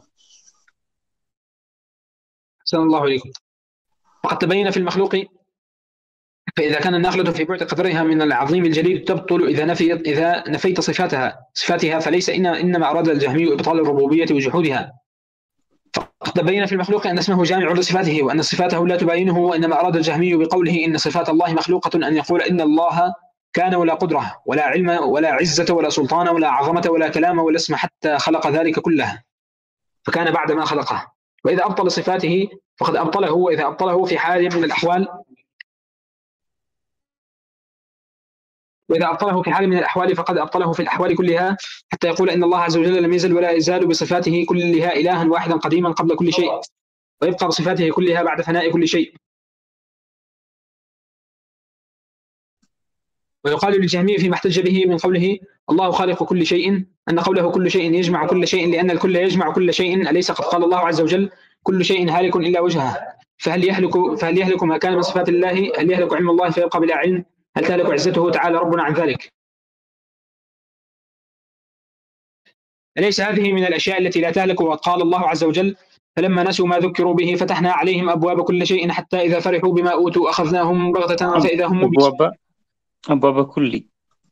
أحسن الله إليكم. وقد تبين في المخلوق، فإذا كان النخلة في بعد قدرها من العظيم الجليل تبطل إذا نفيت إذا نفيت صفاتها صفاتها فليس إن إنما أراد الجهمي إبطال الربوبية وجحودها. فقد تبين في المخلوق أن اسمه جامع لصفاته وأن صفاته لا تباينه، وإنما أراد الجهمي بقوله إن صفات الله مخلوقة أن يقول إن الله كان ولا قدرة ولا علم ولا عزة ولا سلطان ولا عظمة ولا كلام ولا اسم حتى خلق ذلك كله، فكان بعد ما خلقه. وإذا أبطل صفاته فقد أبطله، وإذا أبطله في حال من الأحوال وإذا أبطله في حال من الأحوال فقد أبطله في الأحوال كلها، حتى يقول إن الله عز وجل لم يزل ولا يزال بصفاته كلها إلها واحدا قديما قبل كل شيء، ويبقى بصفاته كلها بعد فناء كل شيء. ويقال للجهمي فيما احتج به من قوله الله خالق كل شيء أن قوله كل شيء يجمع كل شيء، لأن الكل يجمع كل شيء. أليس قد قال الله عز وجل كل شيء هالك إلا وجهه؟ فهل يهلك فهل يهلك ما كان من صفات الله؟ هل يهلك علم الله فيبقى بلا علم؟ هل تهلك عزته تعالى ربنا عن ذلك؟ أليس هذه من الأشياء التي لا تهلك؟ وقد قال الله عز وجل فلما نسوا ما ذكروا به فتحنا عليهم أبواب كل شيء حتى إذا فرحوا بما أوتوا أخذناهم بغتة فإذا هم أبواب أبواب كل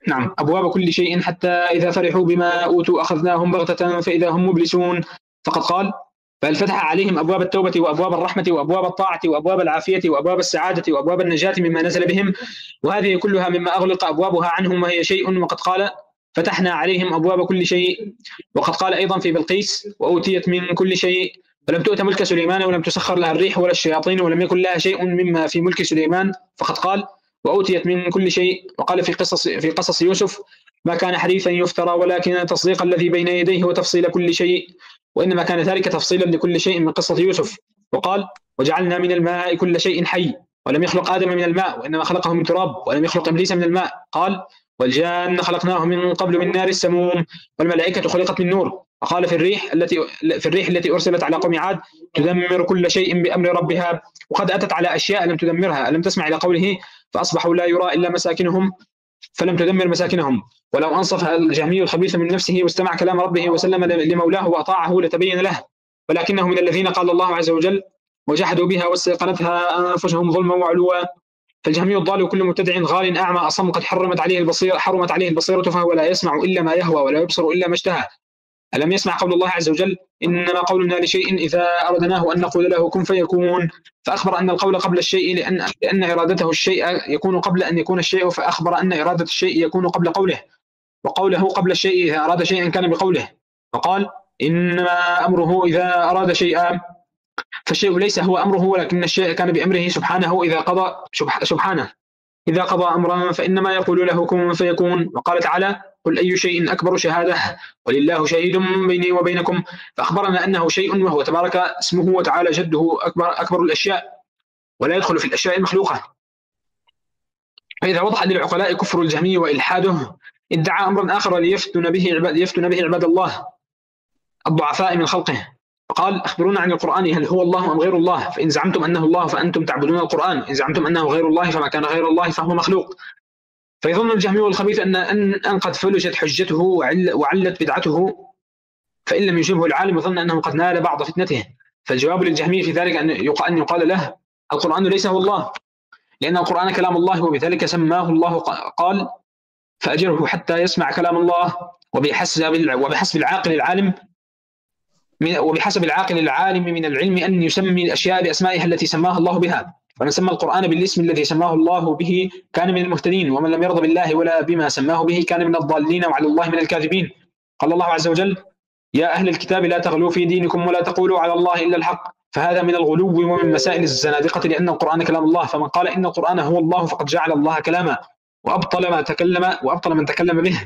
نعم أبواب كل شيء حتى إذا فرحوا بما أوتوا أخذناهم بغتة فإذا هم مبلسون. فقد قال: بل فتح عليهم أبواب التوبة وأبواب الرحمة وأبواب الطاعة وأبواب العافية وأبواب السعادة وأبواب النجاة مما نزل بهم، وهذه كلها مما أغلق أبوابها عنهم وهي شيء. وقد قال: فتحنا عليهم أبواب كل شيء. وقد قال أيضا في بلقيس: وأوتيت من كل شيء. فلم تؤت ملك سليمان ولم تسخر لها الريح ولا الشياطين ولم يكن لها شيء مما في ملك سليمان. فقد قال: وأوتيت من كل شيء. وقال في قصص في قصص يوسف: ما كان حديثا يفترى ولكن تصديق الذي بين يديه وتفصيل كل شيء، وإنما كان ذلك تفصيلا لكل شيء من قصة يوسف. وقال: وجعلنا من الماء كل شيء حي. ولم يخلق آدم من الماء وإنما خلقه من تراب. ولم يخلق إبليس من الماء. قال: والجان خلقناه من قبل من نار السموم. والملائكة خلقت من نور. وقال في الريح التي في الريح التي أرسلت على قوم عاد: تدمر كل شيء بأمر ربها. وقد أتت على أشياء لم تدمرها. ألم تسمع إلى قوله: فأصبحوا لا يرى إلا مساكنهم فلم تدمر مساكنهم. ولو أنصف الجهمي الخبيث من نفسه واستمع كلام ربه وسلم لمولاه وأطاعه لتبين له، ولكنه من الذين قال الله عز وجل: وجحدوا بها واستيقنتها أنفسهم ظلما وعلوا. فالجهمي الضال كل مبتدع غال أعمى أصم قد حرمت عليه البصيرة حرمت عليه البصيرة فهو لا يسمع إلا ما يهوى ولا يبصر إلا ما اشتهى. ألم يسمع قول الله عز وجل: إنما قولنا لشيء إذا أردناه أن نقول له كن فيكون. فأخبر أن القول قبل الشيء لأن, لأن إرادته الشيء يكون قبل أن يكون الشيء، فأخبر أن إرادة الشيء يكون قبل قوله، وقوله قبل الشيء إذا أراد شيئا كان بقوله. وقال: إنما أمره إذا أراد شيئا. فالشيء ليس هو أمره ولكن الشيء كان بأمره سبحانه إذا قضى سبحانه إذا قضى أمرا فإنما يقول له كن فيكون. وقال تعالى: قل أي شيء أكبر شهادة ولله شهيد بيني وبينكم. فأخبرنا أنه شيء وهو تبارك اسمه وتعالى جده أكبر, أكبر الأشياء ولا يدخل في الأشياء المخلوقة. فإذا وضح للعقلاء كفر الجهمي وإلحاده ادعى أمرا آخر ليفتن به عباد, يفتن به عباد الله الضعفاء من خلقه. فقال: أخبرونا عن القرآن، هل هو الله أم غير الله؟ فإن زعمتم أنه الله فأنتم تعبدون القرآن، إن زعمتم أنه غير الله فما كان غير الله فهو مخلوق. فيظن الجهمي الخبيث أن أن قد فلجت حجته وعلت بدعته، فإن لم يجبه العالم ظن أنه قد نال بعض فتنته. فالجواب للجهمي في ذلك أن يقال له: القرآن ليس هو الله، لأن القرآن كلام الله وبذلك سماه الله. قال: فأجره حتى يسمع كلام الله. وبحسب وبحسب العاقل العالم وبحسب العاقل العالم من العلم أن يسمي الأشياء بأسمائها التي سماها الله بها. فمن سمى القرآن بالاسم الذي سماه الله به كان من المهتدين، ومن لم يرضى بالله ولا بما سماه به كان من الضالين وعلى الله من الكاذبين. قال الله عز وجل: يا أهل الكتاب لا تغلوا في دينكم ولا تقولوا على الله إلا الحق. فهذا من الغلو ومن مسائل الزنادقة، لأن القرآن كلام الله، فمن قال إن القرآن هو الله فقد جعل الله كلاما وأبطل ما تكلم وأبطل من تكلم به.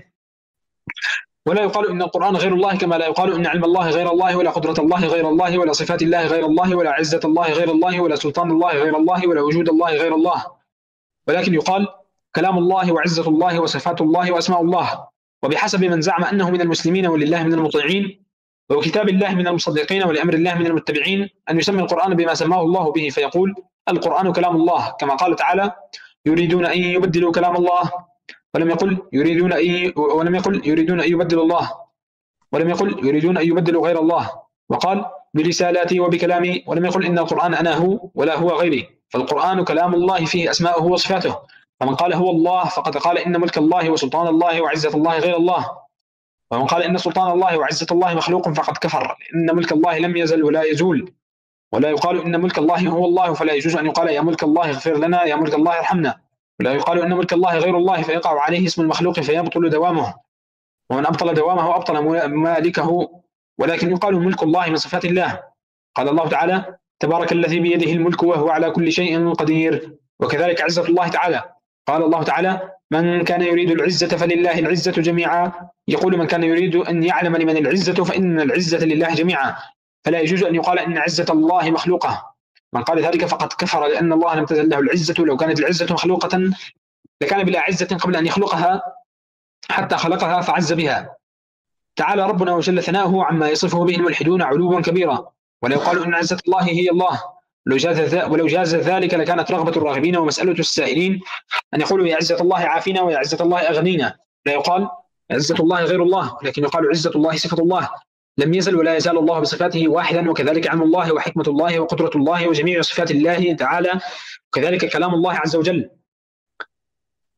ولا يقال إن القرآن غير الله، كما لا يقال إن علم الله غير الله ولا قدرة الله غير الله ولا صفات الله غير الله ولا عزة الله غير الله ولا سلطان الله غير الله ولا وجود الله غير الله، ولكن يقال كلام الله وعزة الله وصفات الله وأسماء الله. وبحسب من زعم أنه من المسلمين ولله من المطيعين وكتاب الله من المصدقين ولأمر الله من المتبعين أن يسمي القرآن بما سماه الله به، فيقول: القرآن كلام الله، كما قال تعالى: يريدون أن يبدلوا كلام الله، ولم يقل يريدون أن ولم يقل يريدون أن يبدلوا الله، ولم يقل يريدون أن يبدلوا غير الله، وقال: برسالاتي وبكلامي، ولم يقل إن القرآن أنا هو ولا هو غيري. فالقرآن كلام الله فيه أسماؤه وصفاته، فمن قال هو الله فقد قال إن ملك الله وسلطان الله وعزة الله غير الله، ومن قال إن سلطان الله وعزة الله مخلوق فقد كفر، إن ملك الله لم يزل ولا يزول. ولا يقال إن ملك الله هو الله، فلا يجوز أن يقال يا ملك الله اغفر لنا، يا ملك الله ارحمنا. ولا يقال إن ملك الله غير الله فيقع عليه اسم المخلوق فيبطل دوامه، ومن أبطل دوامه أبطل مالكه. ولكن يقال ملك الله من صفات الله. قال الله تعالى: تبارك الذي بيده الملك وهو على كل شيء قدير. وكذلك عزة الله تعالى. قال الله تعالى: من كان يريد العزة فلله العزة جميعا. يقول من كان يريد أن يعلم لمن العزة فإن العزة لله جميعا، فلا يجوز أن يقال إن عزة الله مخلوقة. من قال ذلك فقد كفر، لأن الله لم تزل له العزة. لو كانت العزة مخلوقة لكان بلا عزة قبل أن يخلقها حتى خلقها فعز بها. تعالى ربنا وجل ثناؤه عما يصفه به الملحدون علوا كبيرا. ولا يقال إن عزة الله هي الله، ولو جاز ولو جاز ذلك لكانت رغبة الراغبين ومسألة السائلين أن يقولوا يا عزة الله عافينا ويا عزة الله أغنينا. لا يقال عزة الله غير الله، لكن يقال عزة الله صفة الله، لم يزل ولا يزال الله بصفاته واحدا، وكذلك علم الله وحكمة الله وقدرة الله وجميع صفات الله تعالى، وكذلك كلام الله عز وجل.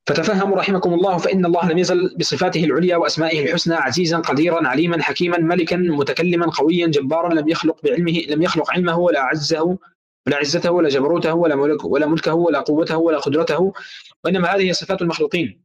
فتفهموا رحمكم الله، فإن الله لم يزل بصفاته العليا وأسمائه الحسنى عزيزا قديرا عليما حكيما ملكا متكلما قويا جبارا، لم يخلق بعلمه لم يخلق علمه ولا عزه ولا عزته ولا جبروته ولا ملكه ولا ملكه ولا قوته ولا قدرته، وإنما هذه صفات المخلوقين.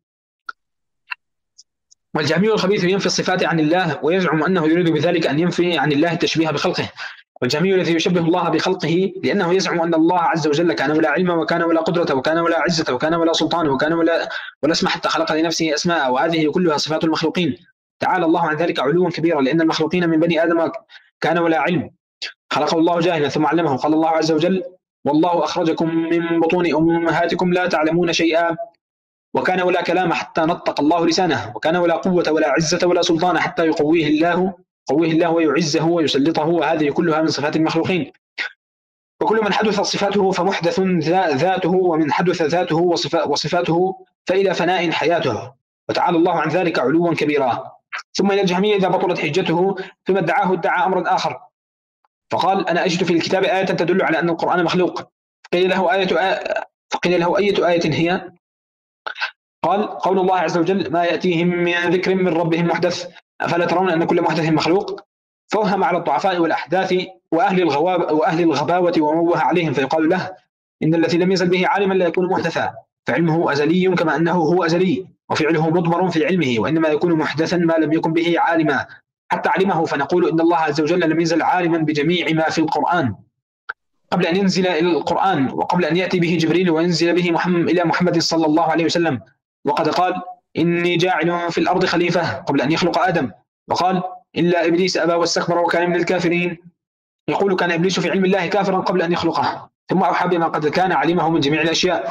والجهمي الخبيث ينفي الصفات عن الله ويزعم أنه يريد بذلك أن ينفي عن الله التشبيه بخلقه. والجهمي الذي يشبه الله بخلقه لأنه يزعم أن الله عز وجل كان ولا علم وكان ولا قدرة وكان ولا عزة وكان ولا سلطان وكان ولا ولا اسم حتى خلق لنفسه أسماء، وهذه كلها صفات المخلوقين. تعالى الله عن ذلك علوا كبيرا، لأن المخلوقين من بني آدم كان ولا علم، خلقه الله جاهلا ثم علمه. قال الله عز وجل: والله أخرجكم من بطون أمهاتكم لا تعلمون شيئا، وكان ولا كلام حتى نطق الله لسانه، وكان ولا قوة ولا عزة ولا سلطان حتى يقويه الله قويه الله ويعزه ويسلطه، وهذه كلها من صفات المخلوقين. وكل من حدث صفاته فمحدث ذاته، ومن حدث ذاته وصفاته فإلى فناء حياته، وتعالى الله عن ذلك علوا كبيرا. ثم إلى الجهمية إذا بطلت حجته ثم ادعاه ادعى أمرا آخر، فقال: أنا أجد في الكتاب آية تدل على أن القرآن مخلوق. فقيل له آية آية فقيل له أية آية هي؟ قال: قول الله عز وجل: ما يأتيهم من ذكر من ربهم محدث أفلا ترون أن كل محدث مخلوق. فوهم على الضعفاء والأحداث وأهل الغواب وأهل الغباوة وموه عليهم، فيقال له: إن الذي لم يزل به عالما لا يكون محدثا، فعلمه أزلي كما أنه هو أزلي، وفعله مضمر في علمه، وإنما يكون محدثا ما لم يكن به عالما حتى علمه. فنقول إن الله عز وجل لم يزل عالما بجميع ما في القرآن قبل أن ينزل إلى القرآن، وقبل أن يأتي به جبريل وينزل به محمد إلى محمد صلى الله عليه وسلم. وقد قال: إني جاعل في الأرض خليفة قبل أن يخلق آدم. وقال: إلا إبليس أبى واستكبر وكان من الكافرين. يقول: كان إبليس في علم الله كافرا قبل أن يخلقه، ثم أوحى بما قد كان علمه من جميع الأشياء.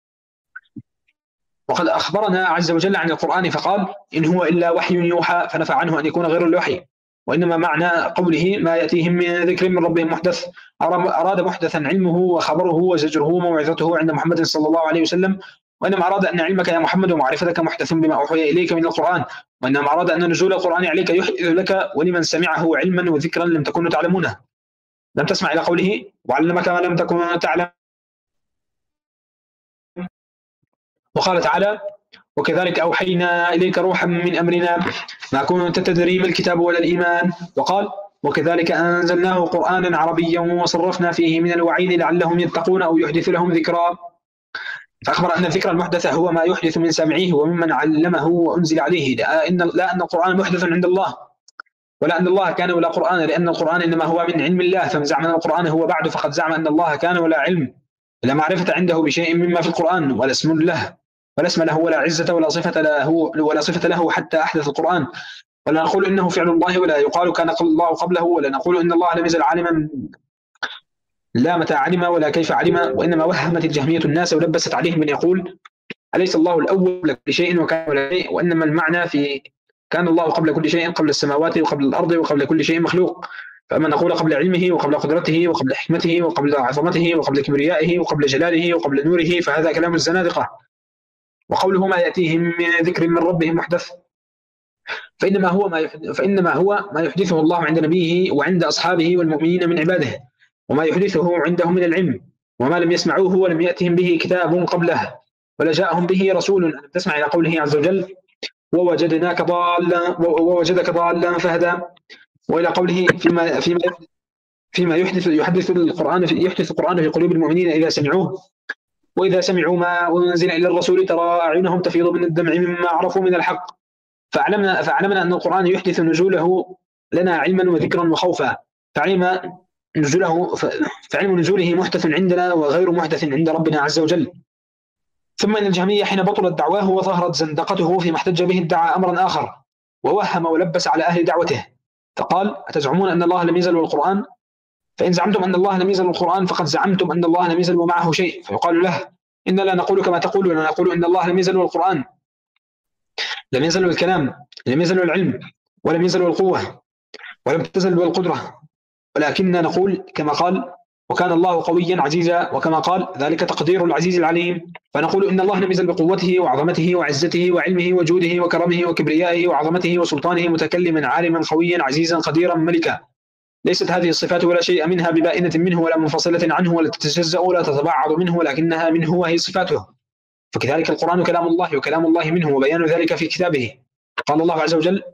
وقد أخبرنا عز وجل عن القرآن فقال: إن هو إلا وحي يوحى، فنفى عنه أن يكون غير الوحي. وإنما معنى قوله: ما يأتيهم من ذكر من ربهم محدث، أراد محدثا علمه وخبره وزجره وموعظته عند محمد صلى الله عليه وسلم. وإنما أراد أن علمك يا محمد ومعرفتك محدث بما أوحي إليك من القرآن. وإنما أراد أن نزول القرآن عليك يحدث لك ولمن سمعه علما وذكرا لم تكونوا تعلمونه. لم تسمع إلى قوله: وعلمك ما لم تكن تعلم. وقال تعالى: وكذلك أوحينا إليك روحا من أمرنا ما كنت تدري ما الكتاب ولا الإيمان. وقال: وكذلك أنزلناه قرآنا عربيا وصرفنا فيه من الوعيد لعلهم يتقون أو يحدث لهم ذكرا. فأخبر أن الذكر المحدث هو ما يحدث من سامعيه وممن علمه وأنزل عليه، لا أن, لا أن القرآن محدث عند الله، ولا أن الله كان ولا قرآن، لأن القرآن إنما هو من علم الله. فمن زعم أن القرآن هو بعد فقد زعم أن الله كان ولا علم، لا معرفة عنده بشيء مما في القرآن، ولا اسم له ولا اسم له ولا عزة ولا صفة له ولا صفة له حتى أحدث القرآن. ولا نقول إنه فعل الله، ولا يقال كان الله قبله، ولا نقول إن الله لم يزل عالما لا متى علم ولا كيف علم. وإنما وهمت الجهمية الناس ولبست عليهم من يقول: أليس الله الأول لكل شيء وكان ولا شيء؟ وإنما المعنى في كان الله قبل كل شيء، قبل السماوات وقبل الأرض وقبل كل شيء مخلوق. فأما نقول قبل علمه وقبل قدرته وقبل حكمته وقبل عظمته وقبل كبريائه وقبل جلاله وقبل نوره، فهذا كلام الزنادقة. وقوله: ما يأتيهم من ذكر من ربهم محدث، فإنما هو ما فإنما هو ما يحدثه الله عند نبيه وعند أصحابه والمؤمنين من عباده، وما يحدثه عندهم من العلم، وما لم يسمعوه ولم يأتهم به كتاب قبله ولا جاءهم به رسول. أن تسمع إلى قوله عز وجل: ووجدناك ضالا ووجدك ضالا فهدى. وإلى قوله: فيما فيما فيما يحدث يحدث القرآن في يحدث القرآن في قلوب المؤمنين إذا سمعوه، وإذا سمعوا ما أنزل إلى الرسول ترى أعينهم تفيض من الدمع مما عرفوا من الحق. فعلمنا فعلمنا أن القرآن يحدث نزوله لنا علما وذكرا وخوفا، فعلم نزوله فعلم نزوله محدث عندنا وغير محدث عند ربنا عز وجل. ثم إن الجهمية حين بطلت دعواه وظهرت زندقته فيما احتج به ادعى أمرا آخر، ووهم ولبس على أهل دعوته، فقال: أتزعمون أن الله لم يزل القرآن؟ فإن زعمتم أن الله لم يزل القرآن فقد زعمتم أن الله لم يزل ومعه شيء. فيقال له: إن لا نقول كما تقول، ولا نقول إن الله لم يزل القرآن، لم يزل الكلام، لم يزل العلم، ولم يزل القوة، ولم تزل بالقدرة، ولكننا نقول كما قال: وكان الله قويا عزيزا، وكما قال: ذلك تقدير العزيز العليم. فنقول إن الله لم يزل بقوته وعظمته وعزته وعلمه وجوده وكرمه وكبريائه وعظمته وسلطانه متكلما عالما قويا عزيزا قديرا ملكا. ليست هذه الصفات ولا شيء منها ببائنة منه ولا منفصلة عنه ولا تتجزأ ولا تتبعض منه، ولكنها منه وهي صفاته. فكذلك القرآن كلام الله وكلام الله منه، وبيان ذلك في كتابه. قال الله عز وجل: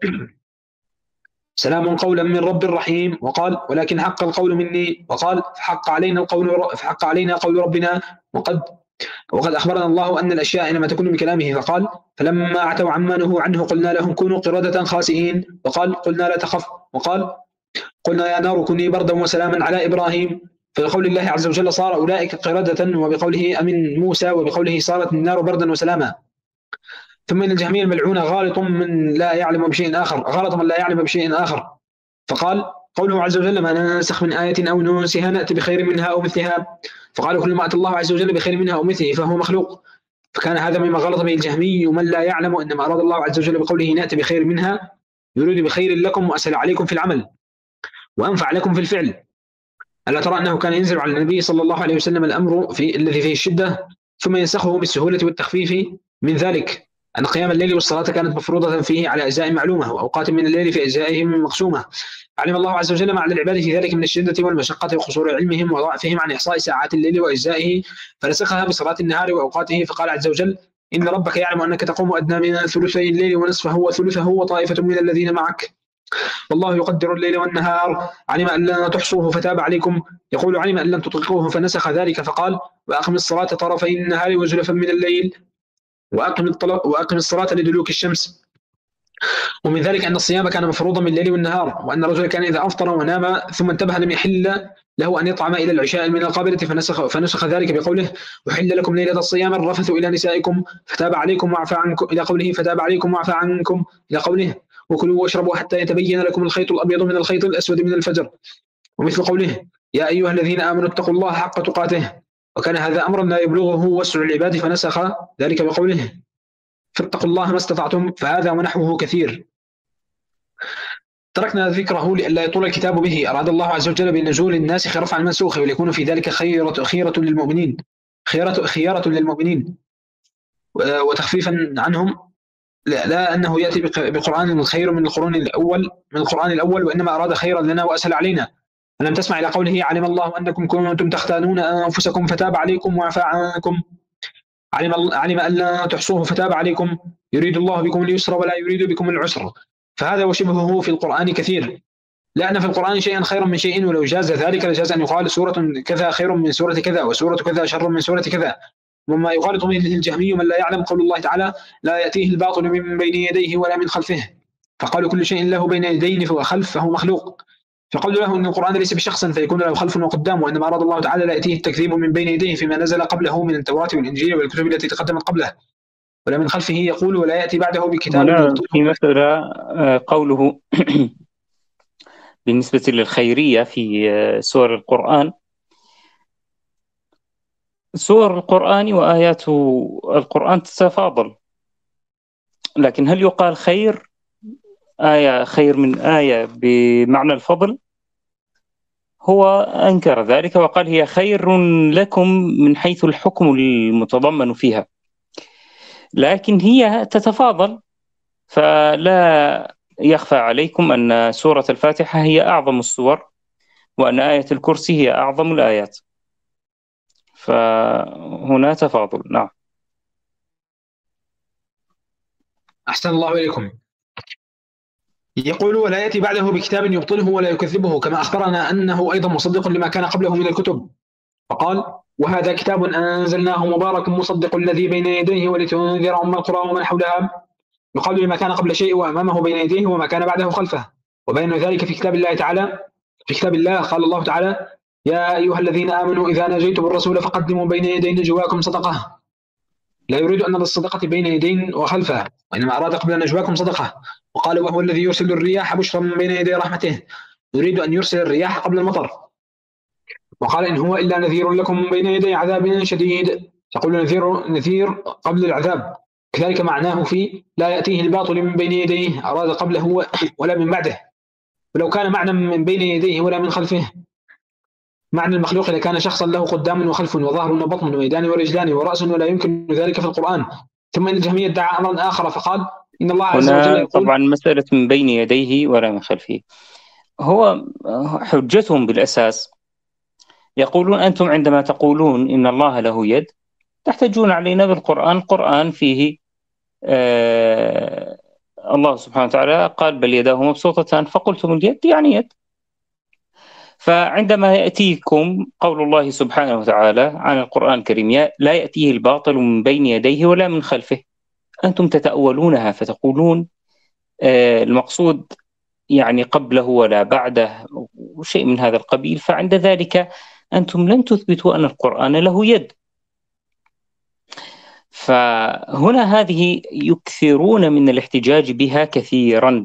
سلام قولا من رب رحيم. وقال: ولكن حق القول مني. وقال: فحق علينا القول فحق علينا قول ربنا. وقد وقد أخبرنا الله أن الأشياء إنما تكون بكلامه. فقال: فلما عتوا عما نهوا عنه قلنا لهم كونوا قردة خاسئين. وقال: قلنا لا تخف. وقال: قلنا يا نار كوني بردا وسلاما على إبراهيم. فبقول الله عز وجل صار أولئك قردة، وبقوله أمن موسى، وبقوله صارت النار بردا وسلاما. ثم إن الجهمية الملعونة غالط من لا يعلم بشيء آخر غلط من لا يعلم بشيء آخر. فقال: قوله عز وجل: ما ننسخ من آية أو ننسها نأتي بخير منها أو مثلها. فقالوا: كل ما أتى الله عز وجل بخير منها أو مثله فهو مخلوق. فكان هذا مما غلط به الجهمي ومن لا يعلم إنما أراد الله عز وجل بقوله نأتي بخير منها يريد بخير لكم وأسهل عليكم في العمل وأنفع لكم في الفعل. ألا ترى أنه كان ينزل على النبي صلى الله عليه وسلم الأمر في الذي فيه الشدة ثم ينسخه بالسهولة والتخفيف؟ من ذلك أن قيام الليل والصلاة كانت مفروضة فيه على أجزاء معلومة، وأوقات من الليل في أجزائه مقسومة. علم الله عز وجل ما على العباد في ذلك من الشدة والمشقة وقصور علمهم وضعفهم عن إحصاء ساعات الليل وأجزائه، فنسخها بصلاة النهار وأوقاته. فقال عز وجل: إن ربك يعلم أنك تقوم أدنى من ثلثي الليل ونصفه وثلثه وطائفة من الذين معك والله يقدر الليل والنهار. علم أن لن تحصوه فتاب عليكم. يقول: علم أن لن تطيقوه فنسخ ذلك فقال: وأقم الصلاة طرفي النهار وزلفا من الليل وأقم وأقم الصلاة لدلوك الشمس. ومن ذلك أن الصيام كان مفروضا من الليل والنهار، وأن الرجل كان إذا أفطر ونام ثم انتبه لم يحل له أن يطعم إلى العشاء من القابلة، فنسخ, فنسخ ذلك بقوله: وحل لكم ليلة الصيام الرفث إلى نسائكم فتاب عليكم وعفى عنكم، إلى قوله: فتاب عليكم وعفى عنكم، إلى قوله: وكلوا واشربوا حتى يتبين لكم الخيط الأبيض من الخيط الأسود من الفجر، ومثل قوله: يا أيها الذين آمنوا اتقوا الله حق تقاته. وكان هذا أمرا لا يبلغه وسع العباد فنسخ ذلك بقوله: فاتقوا الله ما استطعتم. فهذا ونحوه كثير. تركنا ذكره لئلا يطول الكتاب به. أراد الله عز وجل بنزول الناسخ رفع المنسوخ وليكون في ذلك خيرة خيرة للمؤمنين خيرة خيارة للمؤمنين وتخفيفا عنهم، لا, لا أنه يأتي بقرآن خير من القرون الأول من القرآن الأول وإنما أراد خيرا لنا وأسهل علينا. ألم تسمع إلى قوله: علم الله أنكم كنتم تختانون أنفسكم فتاب عليكم وعفى عنكم. علم علم أن لا تحصوه فتاب عليكم. يريد الله بكم اليسر ولا يريد بكم العسر. فهذا وشبهه في القرآن كثير. لا أن في القرآن شيئا خيرا من شيء، ولو جاز ذلك لجاز أن يقال سورة كذا خير من سورة كذا وسورة كذا شر من سورة كذا. وما يغالط به الجهمي من لا يعلم قول الله تعالى: لا يأتيه الباطل من بين يديه ولا من خلفه. فقالوا: كل شيء له بين يدين فهو خلف فهو مخلوق. فقالوا له أن القرآن ليس بشخص فيكون له خلف وقدام، وإنما أراد الله تعالى لا يأتيه التكذيب من بين يديه فيما نزل قبله من التوراة والإنجيل والكتب التي تقدمت قبله، ولا من خلفه يقول ولا يأتي بعده بكتاب. في مسألة قوله بالنسبة للخيرية في سور القرآن، سور القرآن وآيات القرآن تتفاضل، لكن هل يقال خير آية خير من آية بمعنى الفضل؟ هو أنكر ذلك وقال: هي خير لكم من حيث الحكم المتضمن فيها، لكن هي تتفاضل. فلا يخفى عليكم أن سورة الفاتحة هي أعظم السور، وأن آية الكرسي هي أعظم الآيات، فهنا تفاضل. نعم. أحسن الله إليكم. يقول: ولا يأتي بعده بكتاب يبطله ولا يكذبه، كما أخبرنا أنه أيضا مصدق لما كان قبله من الكتب. فقال: وهذا كتاب أنزلناه مبارك مصدق الذي بين يديه ولتنذر أم القرى ومن حولها. يقال لما كان قبل شيء وأمامه بين يديه وما كان بعده خلفه، وبين ذلك في كتاب الله تعالى. في كتاب الله قال الله تعالى: يا أيها الذين آمنوا إذا ناجيتم الرسول فقدموا بين يدي نجواكم صدقة. لا يريد أن الصدقة بين يدين وخلفه، وإنما أراد قبل نجواكم صدقة. وقال: وهو الذي يرسل الرياح بشرا من بين يدي رحمته. يريد أن يرسل الرياح قبل المطر. وقال: إن هو إلا نذير لكم بين يدي عذاب شديد. تقول نذير نذير قبل العذاب. كذلك معناه في لا يأتيه الباطل من بين يديه، أراد قبله ولا من بعده. ولو كان معنى من بين يديه ولا من خلفه معنى المخلوق لكان شخصا له قدام وخلف وظهر وبطن ويدان ورجلان ورأس، ولا يمكن ذلك في القرآن. ثم إن الجهمية ادعى أمرا آخر فقال: إن الله عز وجل يقول. طبعا مسألة من بين يديه ولا من خلفه، هو حجتهم بالأساس يقولون: أنتم عندما تقولون إن الله له يد تحتجون علينا بالقرآن. القرآن فيه آه الله سبحانه وتعالى قال بل يداه مبسوطتان، فقلتم اليد يعني يد. فعندما يأتيكم قول الله سبحانه وتعالى عن القرآن الكريم لا يأتيه الباطل من بين يديه ولا من خلفه، أنتم تتأولونها فتقولون آه المقصود يعني قبله ولا بعده وشيء من هذا القبيل، فعند ذلك أنتم لن تثبتوا أن القرآن له يد. فهنا هذه يكثرون من الاحتجاج بها كثيرا.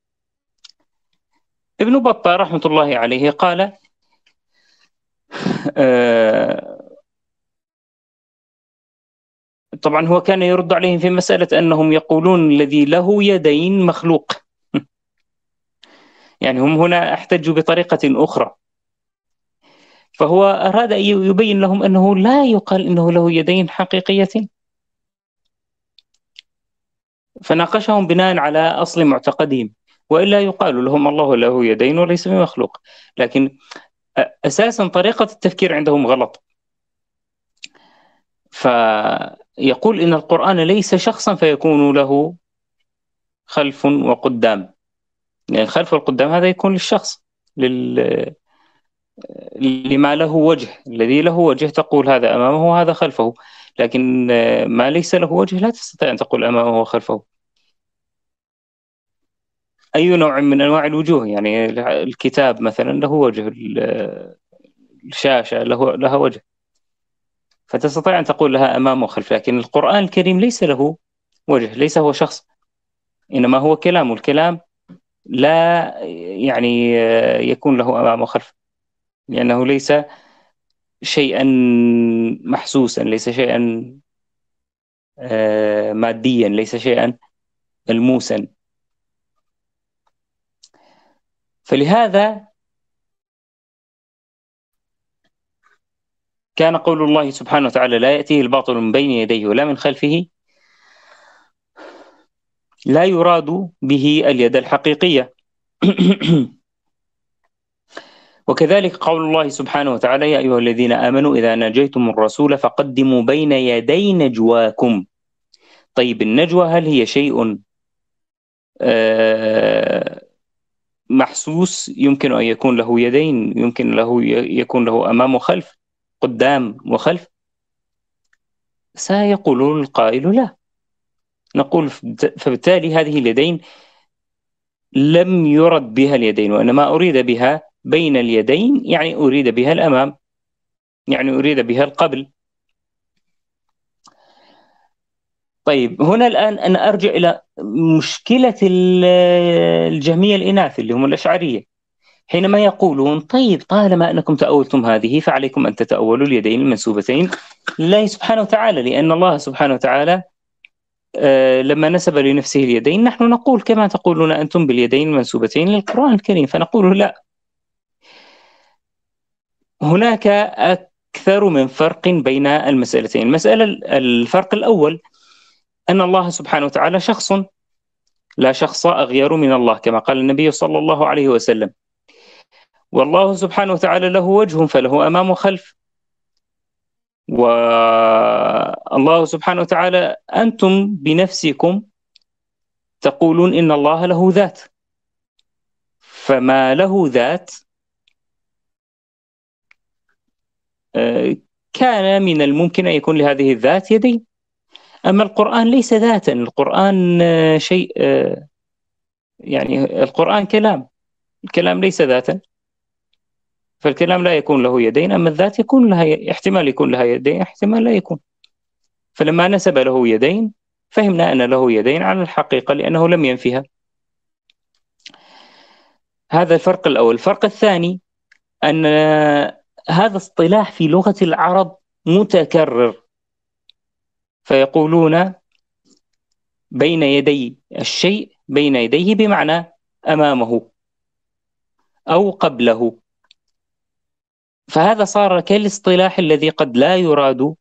ابن بطة رحمة الله عليه قال آه طبعا هو كان يرد عليهم في مسألة أنهم يقولون الذي له يدين مخلوق يعني هم هنا احتجوا بطريقة أخرى، فهو أراد أن يبين لهم أنه لا يقال أنه له يدين حقيقية، فناقشهم بناء على أصل معتقدهم، وإلا يقال لهم الله له يدين وليس بمخلوق. لكن أساسا طريقة التفكير عندهم غلط. فيقول إن القرآن ليس شخصا فيكون له خلف وقدام، يعني الخلف والقدام هذا يكون للشخص لل... لما له وجه. الذي له وجه تقول هذا أمامه وهذا خلفه، لكن ما ليس له وجه لا تستطيع أن تقول أمامه وخلفه. أي نوع من أنواع الوجوه، يعني الكتاب مثلا له وجه، الشاشة له لها وجه، فتستطيع أن تقول لها أمام وخلف. لكن القرآن الكريم ليس له وجه، ليس هو شخص، إنما هو كلام، والكلام لا يعني يكون له أمام وخلف، لأنه ليس شيئا محسوسا، ليس شيئا ماديا، ليس شيئا ملموسا. فلهذا كان قول الله سبحانه وتعالى لا يأتيه الباطل من بين يديه ولا من خلفه لا يراد به اليد الحقيقية. وكذلك قول الله سبحانه وتعالى يا أيها الذين آمنوا إذا ناجيتم الرسول فقدموا بين يدي نجواكم. طيب النجوى هل هي شيء محسوس يمكن أن يكون له يدين، يمكن له يكون له أمام وخلف، قدام وخلف؟ سيقول القائل لا. نقول فبالتالي هذه اليدين لم يرد بها اليدين، وإنما أريد بها بين اليدين، يعني أريد بها الأمام، يعني أريد بها القبل. طيب هنا الآن أنا أرجع إلى مشكلة الجهمية الإناث اللي هم الأشعرية، حينما يقولون طيب طالما أنكم تأولتم هذه فعليكم أن تتأولوا اليدين المنسوبتين لله سبحانه وتعالى، لأن الله سبحانه وتعالى لما نسب لنفسه اليدين نحن نقول كما تقولون أنتم باليدين المنسوبتين للقرآن الكريم، فنقول لا. هناك أكثر من فرق بين المسألتين. المسألة الفرق الأول أن الله سبحانه وتعالى شخص، لا شخص أغير من الله كما قال النبي صلى الله عليه وسلم، والله سبحانه وتعالى له وجه فله أمام وخلف، والله سبحانه وتعالى أنتم بنفسكم تقولون إن الله له ذات، فما له ذات كان من الممكن أن يكون لهذه الذات يدين. أما القرآن ليس ذاتا، القرآن شيء يعني القرآن كلام، الكلام ليس ذاتا، فالكلام لا يكون له يدين. أما الذات يكون لها احتمال يكون لها يدين، احتمال لا يكون. فلما نسب له يدين فهمنا أن له يدين على الحقيقة لأنه لم ينفيها. هذا الفرق الأول. الفرق الثاني أن هذا اصطلاح في لغة العرب متكرر، فيقولون بين يدي الشيء، بين يديه بمعنى أمامه أو قبله، فهذا صار كالاصطلاح الذي قد لا يراد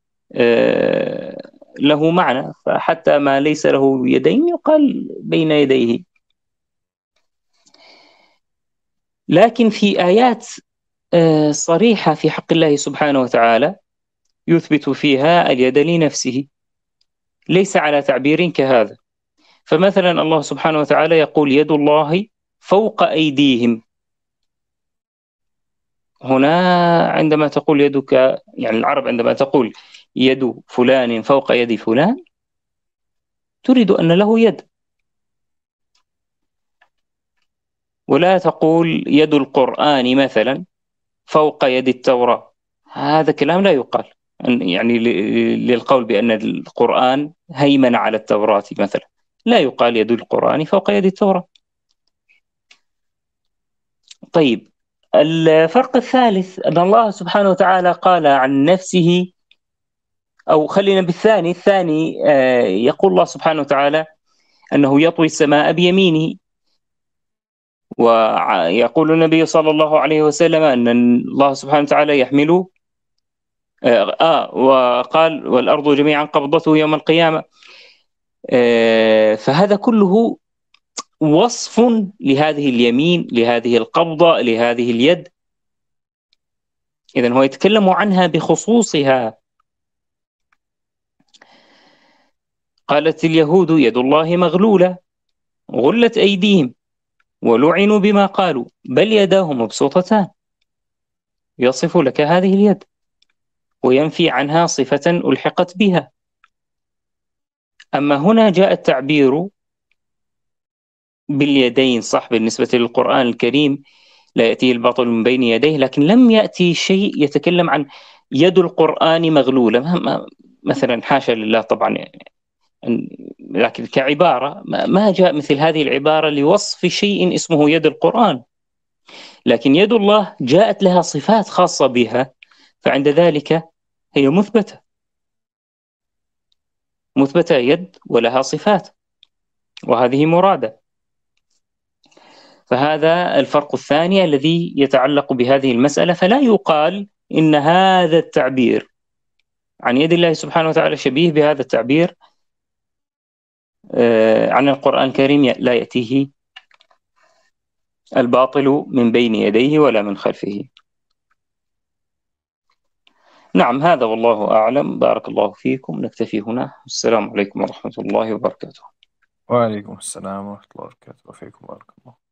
له معنى، فحتى ما ليس له يدين يقال بين يديه. لكن في آيات صريحة في حق الله سبحانه وتعالى يثبت فيها اليد لنفسه، ليس على تعبير كهذا. فمثلا الله سبحانه وتعالى يقول يد الله فوق أيديهم. هنا عندما تقول يدك، يعني العرب عندما تقول يد فلان فوق يد فلان تريد أن له يد، ولا تقول يد القرآن مثلا فوق يد التوراة. هذا كلام لا يقال، يعني للقول بأن القرآن هيمن على التوراة مثلا، لا يقال يد القرآن فوق يد التوراة. طيب، الفرق الثالث أن الله سبحانه وتعالى قال عن نفسه، أو خلينا بالثاني الثاني يقول الله سبحانه وتعالى أنه يطوي السماء بيمينه، ويقول النبي صلى الله عليه وسلم أن الله سبحانه وتعالى يحمل آه وقال والأرض جميعا قبضته يوم القيامة. آه فهذا كله وصف لهذه اليمين، لهذه القبضة، لهذه اليد. إذن هو يتكلم عنها بخصوصها. قالت اليهود يد الله مغلولة غلت أيديهم ولعنوا بما قالوا بل يداه مبسوطتان. يصف لك هذه اليد وينفي عنها صفة ألحقت بها. أما هنا جاء التعبير باليدين، صح، بالنسبة للقرآن الكريم لا يأتيه الباطل من بين يديه، لكن لم يأتي شيء يتكلم عن يد القرآن مغلولة مثلا، حاشا لله طبعا، لكن كعبارة ما جاء مثل هذه العبارة لوصف شيء اسمه يد القرآن. لكن يد الله جاءت لها صفات خاصة بها، فعند ذلك هي مثبتة مثبتة يد ولها صفات، وهذه مرادة. فهذا الفرق الثاني الذي يتعلق بهذه المسألة. فلا يقال إن هذا التعبير عن يد الله سبحانه وتعالى شبيه بهذا التعبير عن القرآن الكريم، لا يأتيه الباطل من بين يديه ولا من خلفه. نعم، هذا والله أعلم. بارك الله فيكم. نكتفي هنا. السلام عليكم ورحمة الله وبركاته. وعليكم السلام ورحمة الله وبركاته. وفيكم بارك الله.